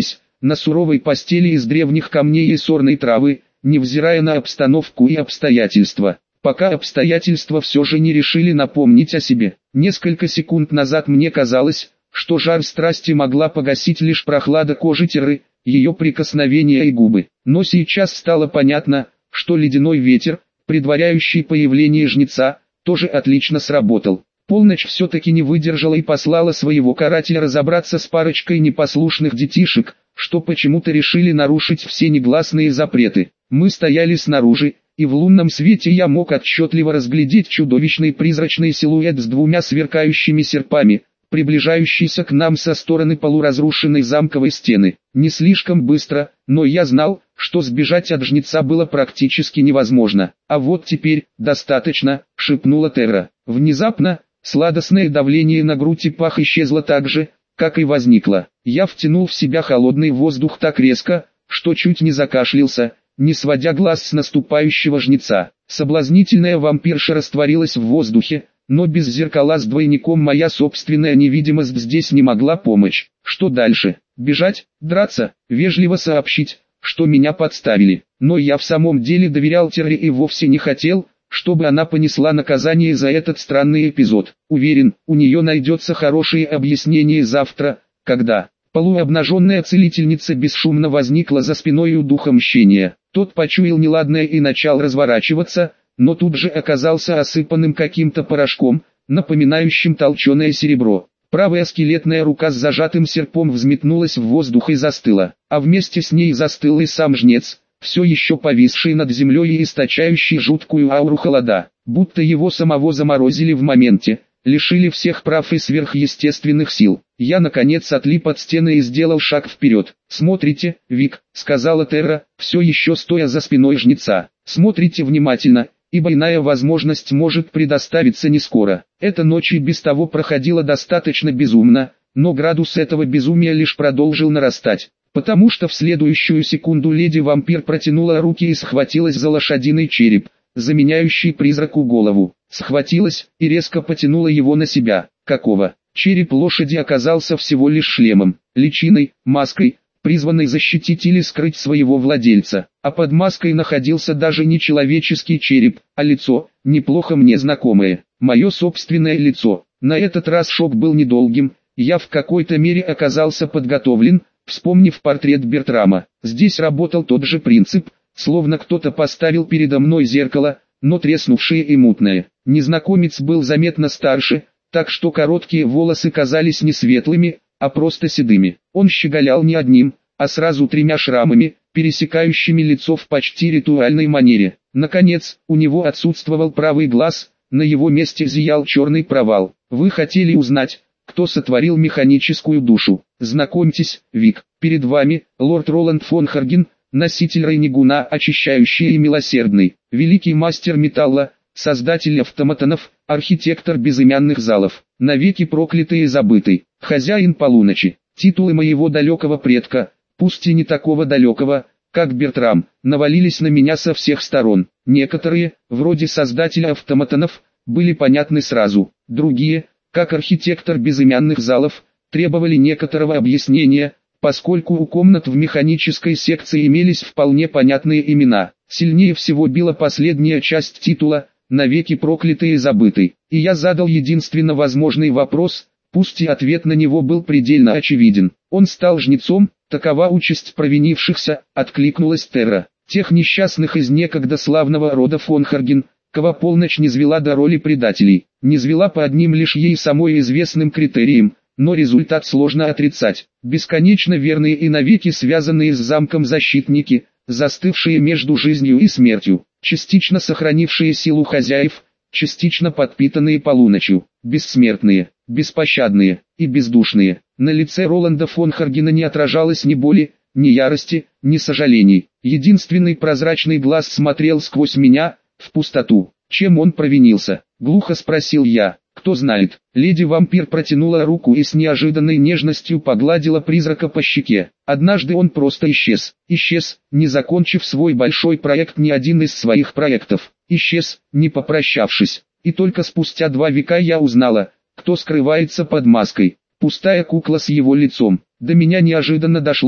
на суровой постели из древних камней и сорной травы, невзирая на обстановку и обстоятельства. Пока обстоятельства все же не решили напомнить о себе. Несколько секунд назад мне казалось, что жар страсти могла погасить лишь прохлада кожи Терры, ее прикосновения и губы. Но сейчас стало понятно, что ледяной ветер, предваряющий появление жнеца, тоже отлично сработал. Полночь все-таки не выдержала и послала своего карателя разобраться с парочкой непослушных детишек, что почему-то решили нарушить все негласные запреты. Мы стояли снаружи, и в лунном свете я мог отчетливо разглядеть чудовищный призрачный силуэт с двумя сверкающими серпами, приближающийся к нам со стороны полуразрушенной замковой стены. Не слишком быстро, но я знал, что сбежать от жнеца было практически невозможно. «А вот теперь, достаточно», — шепнула Терра. Внезапно, сладостное давление на грудь и пах исчезло так же, как и возникло. Я втянул в себя холодный воздух так резко, что чуть не закашлялся, не сводя глаз с наступающего жнеца. Соблазнительная вампирша растворилась в воздухе, но без зеркала с двойником моя собственная невидимость здесь не могла помочь. Что дальше? Бежать? Драться? Вежливо сообщить, что меня подставили. Но я в самом деле доверял Терре и вовсе не хотел, чтобы она понесла наказание за этот странный эпизод. Уверен, у нее найдется хорошее объяснение завтра, когда... Полуобнаженная целительница бесшумно возникла за спиной у духа мщения. Тот почуял неладное и начал разворачиваться, но тут же оказался осыпанным каким-то порошком, напоминающим толченое серебро. Правая скелетная рука с зажатым серпом взметнулась в воздух и застыла, а вместе с ней застыл и сам жнец, все еще повисший над землей и источающий жуткую ауру холода, будто его самого заморозили в моменте, лишили всех прав и сверхъестественных сил. Я наконец отлип от стены и сделал шаг вперед. «Смотрите, Вик», — сказала Терра, все еще стоя за спиной жнеца. «Смотрите внимательно, ибо иная возможность может предоставиться не скоро». Эта ночь и без того проходила достаточно безумно, но градус этого безумия лишь продолжил нарастать. Потому что в следующую секунду леди-вампир протянула руки и схватилась за лошадиный череп, заменяющий призраку голову. Схватилась и резко потянула его на себя. Какого? Череп лошади оказался всего лишь шлемом, личиной, маской, призванной защитить или скрыть своего владельца. А под маской находился даже не человеческий череп, а лицо, неплохо мне знакомое. Мое собственное лицо. На этот раз шок был недолгим, я в какой-то мере оказался подготовлен, вспомнив портрет Бертрама. Здесь работал тот же принцип, словно кто-то поставил передо мной зеркало, но треснувшее и мутное. Незнакомец был заметно старше, так что короткие волосы казались не светлыми, а просто седыми. Он щеголял не одним, а сразу 3 шрамами, пересекающими лицо в почти ритуальной манере. Наконец, у него отсутствовал правый глаз, на его месте зиял черный провал. Вы хотели узнать, кто сотворил механическую душу? Знакомьтесь, Вик, перед вами, лорд Роланд фон Харген, носитель Рейнигуна, очищающий и милосердный, великий мастер металла, создатель автоматонов, архитектор безымянных залов, навеки проклятый и забытый, хозяин полуночи. Титулы моего далекого предка, пусть и не такого далекого, как Бертрам, навалились на меня со всех сторон. Некоторые, вроде создателя автоматонов, были понятны сразу, другие, как архитектор безымянных залов, требовали некоторого объяснения, поскольку у комнат в механической секции имелись вполне понятные имена. Сильнее всего била последняя часть титула, навеки проклятый и забытый. И я задал единственно возможный вопрос, пусть и ответ на него был предельно очевиден. Он стал жнецом, такова участь провинившихся, откликнулась Терра. Тех несчастных из некогда славного рода фон Харген, кого полночь низвела до роли предателей. Низвела по одним лишь ей самой известным критериям, но результат сложно отрицать. Бесконечно верные и навеки связанные с замком защитники, застывшие между жизнью и смертью, частично сохранившие силу хозяев, частично подпитанные полуночью, бессмертные, беспощадные и бездушные. На лице Роланда фон Харгена не отражалось ни боли, ни ярости, ни сожалений. Единственный прозрачный глаз смотрел сквозь меня, в пустоту. Чем он провинился? Глухо спросил я. Кто знает. Леди-вампир протянула руку и с неожиданной нежностью погладила призрака по щеке. Однажды он просто исчез. Исчез, не закончив свой большой проект, ни один из своих проектов. Исчез, не попрощавшись. И только спустя 2 века я узнала, кто скрывается под маской. Пустая кукла с его лицом. До меня неожиданно дошло,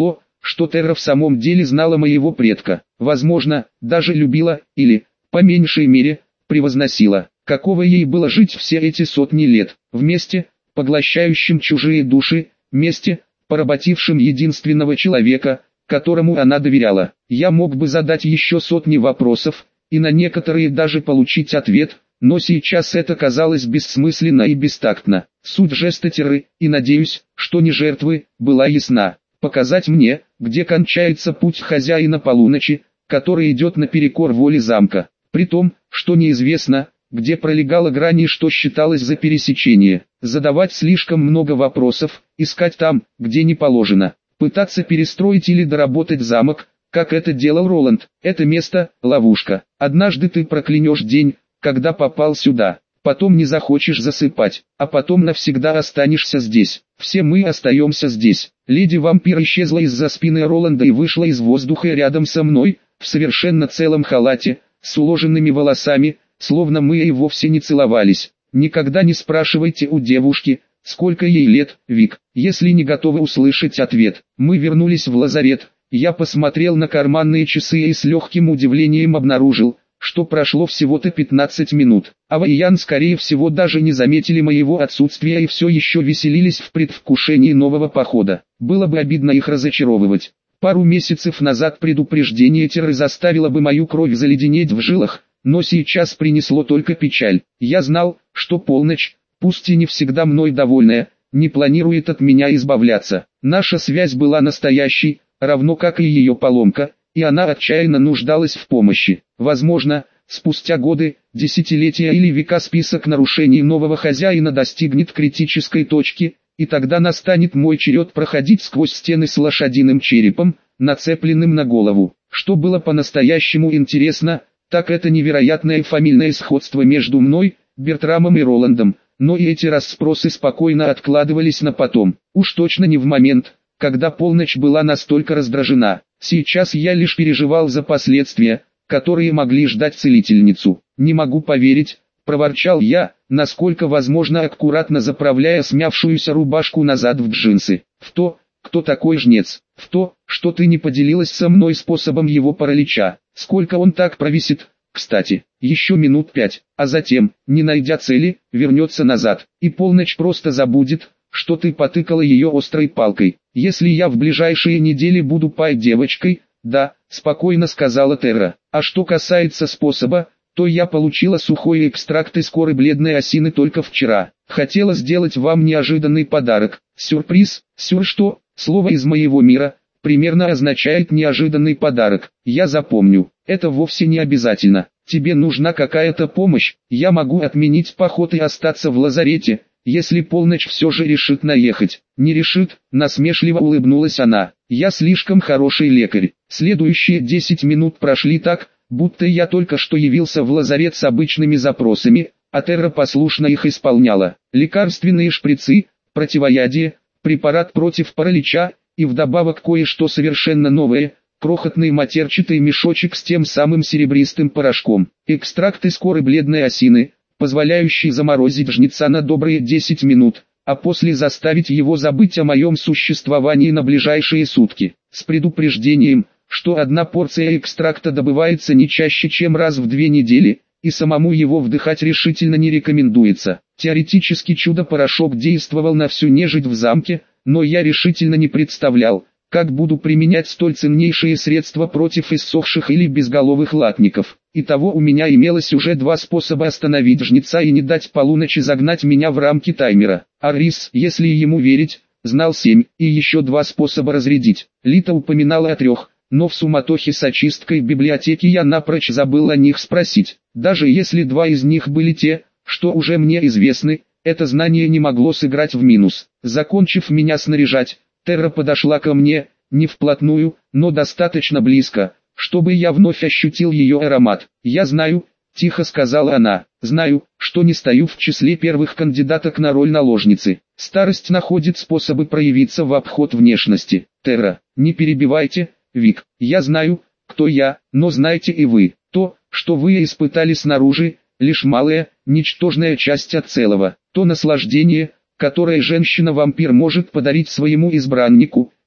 что Терра в самом деле знала моего предка, возможно, даже любила, или, по меньшей мере, превозносила. Каково ей было жить все эти сотни лет, вместе, поглощающим чужие души, месте, поработившим единственного человека, которому она доверяла. Я мог бы задать еще сотни вопросов, и на некоторые даже получить ответ, но сейчас это казалось бессмысленно и бестактно. Суть жеста Терры, и надеюсь, что не жертвы, была ясна. Показать мне, где кончается путь хозяина полуночи, который идет наперекор воле замка. При том, что неизвестно, где пролегала грань и что считалось за пересечение. Задавать слишком много вопросов, искать там, где не положено. Пытаться перестроить или доработать замок, как это делал Роланд. Это место – ловушка. Однажды ты проклянешь день, когда попал сюда. Потом не захочешь засыпать, а потом навсегда останешься здесь. Все мы остаемся здесь. Леди-вампир исчезла из-за спины Роланда и вышла из воздуха рядом со мной, в совершенно целом халате, с уложенными волосами, словно мы и вовсе не целовались. Никогда не спрашивайте у девушки, сколько ей лет, Вик, если не готовы услышать ответ. Мы вернулись в лазарет. Я посмотрел на карманные часы и с легким удивлением обнаружил, что прошло всего-то 15 минут. Ава и Ян скорее всего даже не заметили моего отсутствия и все еще веселились в предвкушении нового похода. Было бы обидно их разочаровывать. Пару месяцев назад предупреждение Терры заставило бы мою кровь заледенеть в жилах, но сейчас принесло только печаль. Я знал, что полночь, пусть и не всегда мной довольная, не планирует от меня избавляться. Наша связь была настоящей, равно как и ее поломка, и она отчаянно нуждалась в помощи. Возможно, спустя годы, десятилетия или века список нарушений нового хозяина достигнет критической точки, и тогда настанет мой черед проходить сквозь стены с лошадиным черепом, нацепленным на голову. Что было по-настоящему интересно, так это невероятное фамильное сходство между мной, Бертрамом и Роландом, но и эти расспросы спокойно откладывались на потом. Уж точно не в момент, когда полночь была настолько раздражена. Сейчас я лишь переживал за последствия, которые могли ждать целительницу. «Не могу поверить», — проворчал я, насколько возможно аккуратно заправляя смявшуюся рубашку назад в джинсы. «В то, кто такой жнец, в то, что ты не поделилась со мной способом его паралича. Сколько он так провисит? Кстати, еще минут 5, а затем, не найдя цели, вернется назад, и полночь просто забудет, что ты потыкала ее острой палкой. Если я в ближайшие недели буду пай девочкой, да, спокойно сказала Терра. А что касается способа, то я получила сухой экстракт из коры бледной осины только вчера. Хотела сделать вам неожиданный подарок. Сюрприз, что? Слово из моего мира, примерно означает неожиданный подарок. Я запомню. Это вовсе не обязательно. Тебе нужна какая-то помощь. Я могу отменить поход и остаться в лазарете, если полночь все же решит наехать. Не решит, насмешливо улыбнулась она. Я слишком хороший лекарь. Следующие 10 минут прошли так, будто я только что явился в лазарет с обычными запросами, а Терра послушно их исполняла. Лекарственные шприцы, противоядие, препарат против паралича, и вдобавок кое-что совершенно новое, крохотный матерчатый мешочек с тем самым серебристым порошком. Экстракт из коры бледной осины, позволяющий заморозить жнеца на добрые 10 минут, а после заставить его забыть о моем существовании на ближайшие сутки. С предупреждением, что одна порция экстракта добывается не чаще, чем раз в 2 недели, и самому его вдыхать решительно не рекомендуется. Теоретически чудо-порошок действовал на всю нежить в замке, но я решительно не представлял, как буду применять столь ценнейшие средства против иссохших или безголовых латников. Итого у меня имелось уже 2 способа остановить жнеца и не дать полуночи загнать меня в рамки таймера. Арис, если ему верить, знал 7, и еще 2 способа разрядить. Лита упоминала о 3, но в суматохе с очисткой библиотеки я напрочь забыл о них спросить. Даже если 2 из них были те, что уже мне известны, это знание не могло сыграть в минус. Закончив меня снаряжать, Терра подошла ко мне, не вплотную, но достаточно близко, чтобы я вновь ощутил ее аромат. «Я знаю», — тихо сказала она, — «знаю, что не стою в числе первых кандидаток на роль наложницы. Старость находит способы проявиться в обход внешности. Терра, не перебивайте, Вик, я знаю, кто я, но знаете и вы, то, что вы испытали снаружи, лишь малая, ничтожная часть от целого. То наслаждение, которое женщина-вампир может подарить своему избраннику,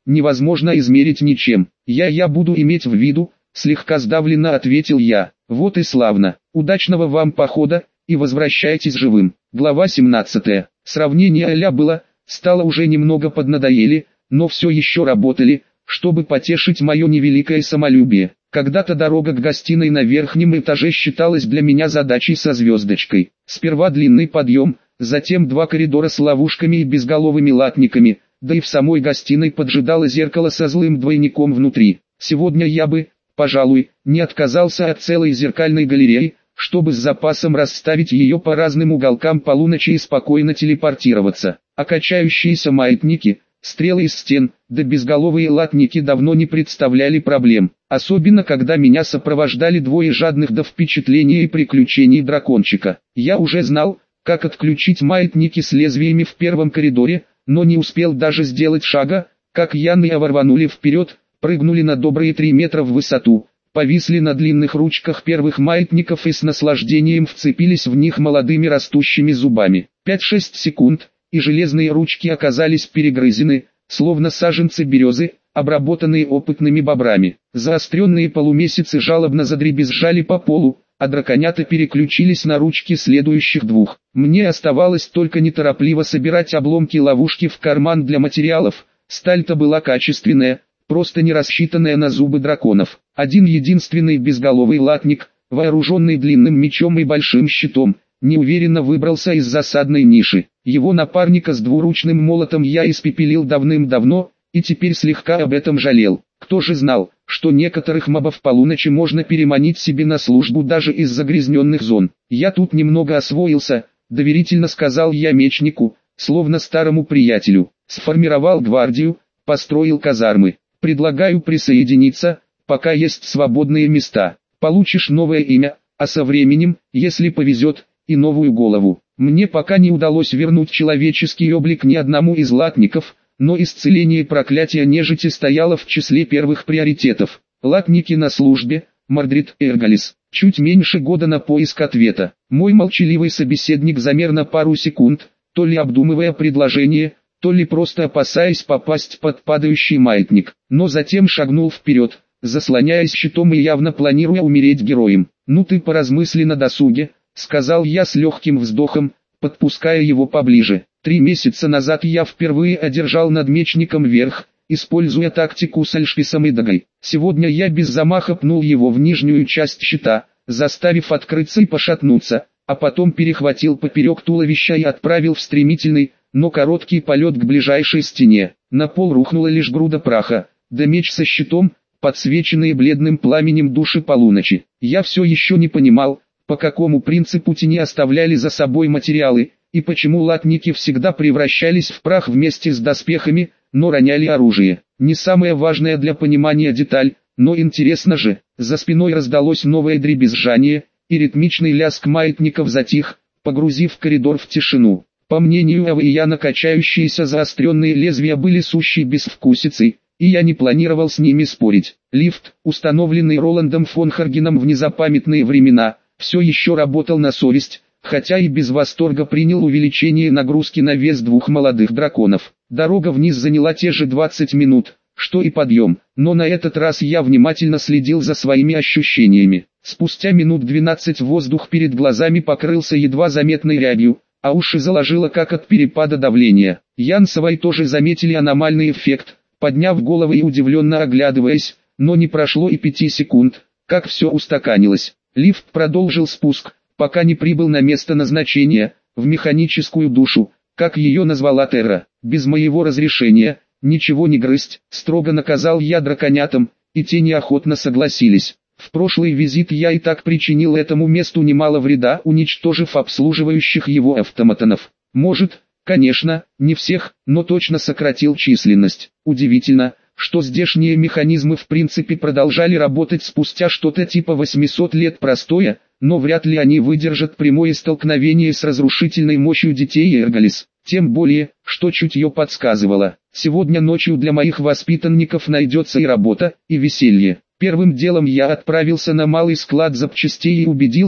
невозможно измерить ничем. Я буду иметь в виду, слегка сдавленно ответил я. Вот и славно. Удачного вам похода, и возвращайтесь живым. Глава 17. Сравнение а-ля было, стало уже немного поднадоели, но все еще работали, чтобы потешить мое невеликое самолюбие. Когда-то дорога к гостиной на верхнем этаже считалась для меня задачей со звездочкой. Сперва длинный подъем, затем 2 коридора с ловушками и безголовыми латниками, да и в самой гостиной поджидало зеркало со злым двойником внутри. Сегодня я бы, пожалуй, не отказался от целой зеркальной галереи, чтобы с запасом расставить ее по разным уголкам полуночи и спокойно телепортироваться. А качающиеся маятники, стрелы из стен, да безголовые латники давно не представляли проблем, особенно когда меня сопровождали 2 жадных до впечатления и приключений дракончика. Я уже знал, как отключить маятники с лезвиями в первом коридоре, но не успел даже сделать шага, как Ян и я рванули вперед, прыгнули на добрые 3 метра в высоту, повисли на длинных ручках первых маятников и с наслаждением вцепились в них молодыми растущими зубами. 5-6 секунд, и железные ручки оказались перегрызены, словно саженцы березы, обработанные опытными бобрами. Заостренные полумесяцы жалобно задребезжали по полу, а драконята переключились на ручки следующих 2. Мне оставалось только неторопливо собирать обломки ловушки в карман для материалов. Сталь-то была качественная, просто не рассчитанная на зубы драконов. Один единственный безголовый латник, вооруженный длинным мечом и большим щитом, неуверенно выбрался из засадной ниши. Его напарника с двуручным молотом я испепелил давным-давно, и теперь слегка об этом жалел. Кто же знал, что некоторых мобов полуночи можно переманить себе на службу даже из загрязненных зон. Я тут немного освоился, доверительно сказал я мечнику, словно старому приятелю. Сформировал гвардию, построил казармы. Предлагаю присоединиться, пока есть свободные места. Получишь новое имя, а со временем, если повезет, и новую голову. Мне пока не удалось вернуть человеческий облик ни одному из латников, но исцеление проклятия нежити стояло в числе первых приоритетов. Латники на службе, Мордрид Эргалис. Чуть меньше года на поиск ответа. Мой молчаливый собеседник замер на пару секунд, то ли обдумывая предложение, то ли просто опасаясь попасть под падающий маятник, но затем шагнул вперед, заслоняясь щитом и явно планируя умереть героем. «Ну ты поразмысли на досуге», — сказал я с легким вздохом, подпуская его поближе. 3 месяца назад я впервые одержал над мечником верх, используя тактику с Альшписом и Дагой. Сегодня я без замаха пнул его в нижнюю часть щита, заставив открыться и пошатнуться, а потом перехватил поперек туловища и отправил в стремительный, но короткий полет к ближайшей стене. На пол рухнула лишь груда праха, да меч со щитом, подсвеченные бледным пламенем души полуночи. Я все еще не понимал, по какому принципу тени оставляли за собой материалы, и почему латники всегда превращались в прах вместе с доспехами, но роняли оружие. Не самая важная для понимания деталь, но интересно же. За спиной раздалось новое дребезжание, и ритмичный лязг маятников затих, погрузив коридор в тишину. По мнению Авияна, качающиеся заостренные лезвия были сущей безвкусицей, и я не планировал с ними спорить. Лифт, установленный Роландом фон Харгеном в незапамятные времена, все еще работал на совесть, хотя и без восторга принял увеличение нагрузки на вес 2 молодых драконов. Дорога вниз заняла те же 20 минут, что и подъем, но на этот раз я внимательно следил за своими ощущениями. Спустя минут 12 воздух перед глазами покрылся едва заметной рябью, а уши заложило как от перепада давления. Ян с Авой тоже заметили аномальный эффект, подняв головы и удивленно оглядываясь, но не прошло и 5 секунд, как все устаканилось. Лифт продолжил спуск, пока не прибыл на место назначения, в механическую душу, как ее назвала Терра. Без моего разрешения, ничего не грызть, строго наказал я драконятам, и те неохотно согласились. В прошлый визит я и так причинил этому месту немало вреда, уничтожив обслуживающих его автоматонов. Может, конечно, не всех, но точно сократил численность. Удивительно, что здешние механизмы в принципе продолжали работать спустя что-то типа 800 лет простоя, но вряд ли они выдержат прямое столкновение с разрушительной мощью детей Эргалис. Тем более, что чутье подсказывало, сегодня ночью для моих воспитанников найдется и работа, и веселье. Первым делом я отправился на малый склад запчастей и убедился,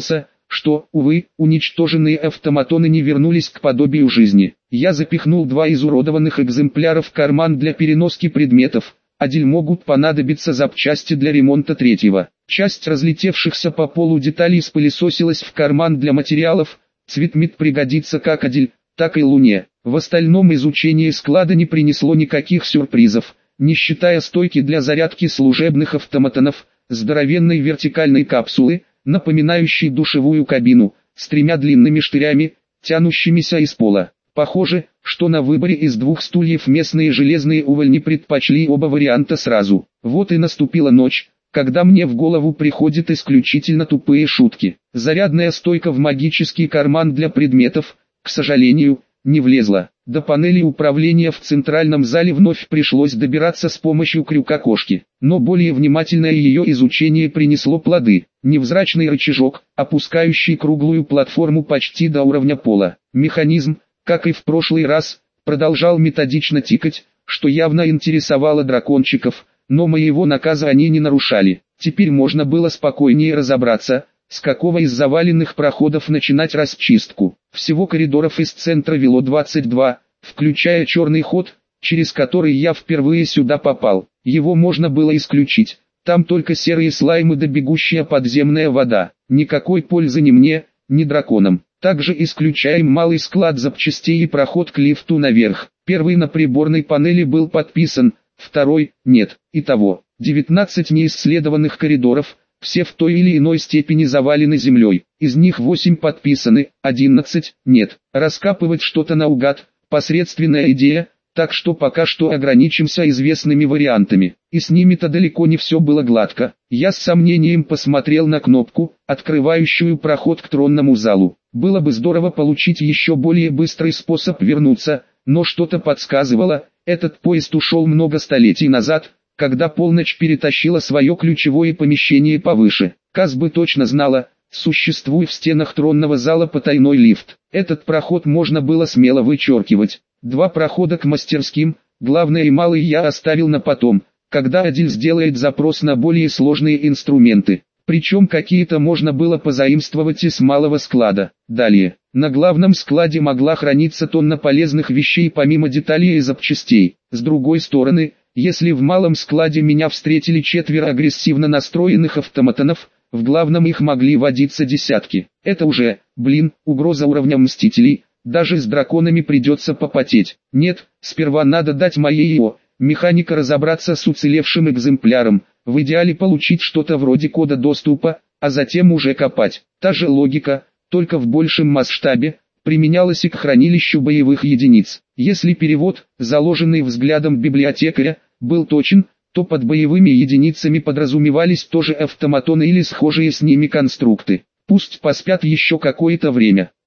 что, увы, уничтоженные автоматоны не вернулись к подобию жизни. Я запихнул 2 изуродованных экземпляра в карман для переноски предметов. Адель могут понадобиться запчасти для ремонта 3-го. Часть разлетевшихся по полу деталей спылесосилась в карман для материалов. Цветмет пригодится как Адель, так и Луне. В остальном изучение склада не принесло никаких сюрпризов, не считая стойки для зарядки служебных автоматонов, здоровенной вертикальной капсулы, напоминающей душевую кабину, с 3 длинными штырями, тянущимися из пола. Похоже, что на выборе из 2 стульев местные железные увольни предпочли оба варианта сразу. Вот и наступила ночь, когда мне в голову приходят исключительно тупые шутки. Зарядная стойка в магический карман для предметов, к сожалению, не влезла. До панели управления в центральном зале вновь пришлось добираться с помощью крюка-кошки. Но более внимательное ее изучение принесло плоды. Невзрачный рычажок, опускающий круглую платформу почти до уровня пола. Механизм, как и в прошлый раз, продолжал методично тикать, что явно интересовало дракончиков, но моего наказа они не нарушали. Теперь можно было спокойнее разобраться, с какого из заваленных проходов начинать расчистку. Всего коридоров из центра вело 22, включая черный ход, через который я впервые сюда попал. Его можно было исключить, там только серые слаймы да бегущая подземная вода. Никакой пользы ни мне, ни драконам. Также исключаем малый склад запчастей и проход к лифту наверх. Первый на приборной панели был подписан, второй – нет. Итого, 19 неисследованных коридоров, все в той или иной степени завалены землей. Из них 8 подписаны, 11 – нет. Раскапывать что-то наугад – посредственная идея, так что пока что ограничимся известными вариантами. И с ними-то далеко не все было гладко. Я с сомнением посмотрел на кнопку, открывающую проход к тронному залу. Было бы здорово получить еще более быстрый способ вернуться, но что-то подсказывало, этот поезд ушел много столетий назад, когда полночь перетащила свое ключевое помещение повыше. Каз бы точно знала, существует в стенах тронного зала потайной лифт. Этот проход можно было смело вычеркивать. 2 прохода к мастерским, главное и малый я оставил на потом, когда Адель сделает запрос на более сложные инструменты. Причем какие-то можно было позаимствовать из малого склада. Далее, на главном складе могла храниться тонна полезных вещей помимо деталей и запчастей. С другой стороны, если в малом складе меня встретили 4 агрессивно настроенных автоматонов, в главном их могли водиться десятки. Это уже, угроза уровня Мстителей, даже с драконами придется попотеть. Нет, сперва надо дать моей механика разобраться с уцелевшим экземпляром, в идеале получить что-то вроде кода доступа, а затем уже копать. Та же логика, только в большем масштабе, применялась и к хранилищу боевых единиц. Если перевод, заложенный взглядом библиотекаря, был точен, то под боевыми единицами подразумевались тоже автоматоны или схожие с ними конструкты. Пусть поспят еще какое-то время.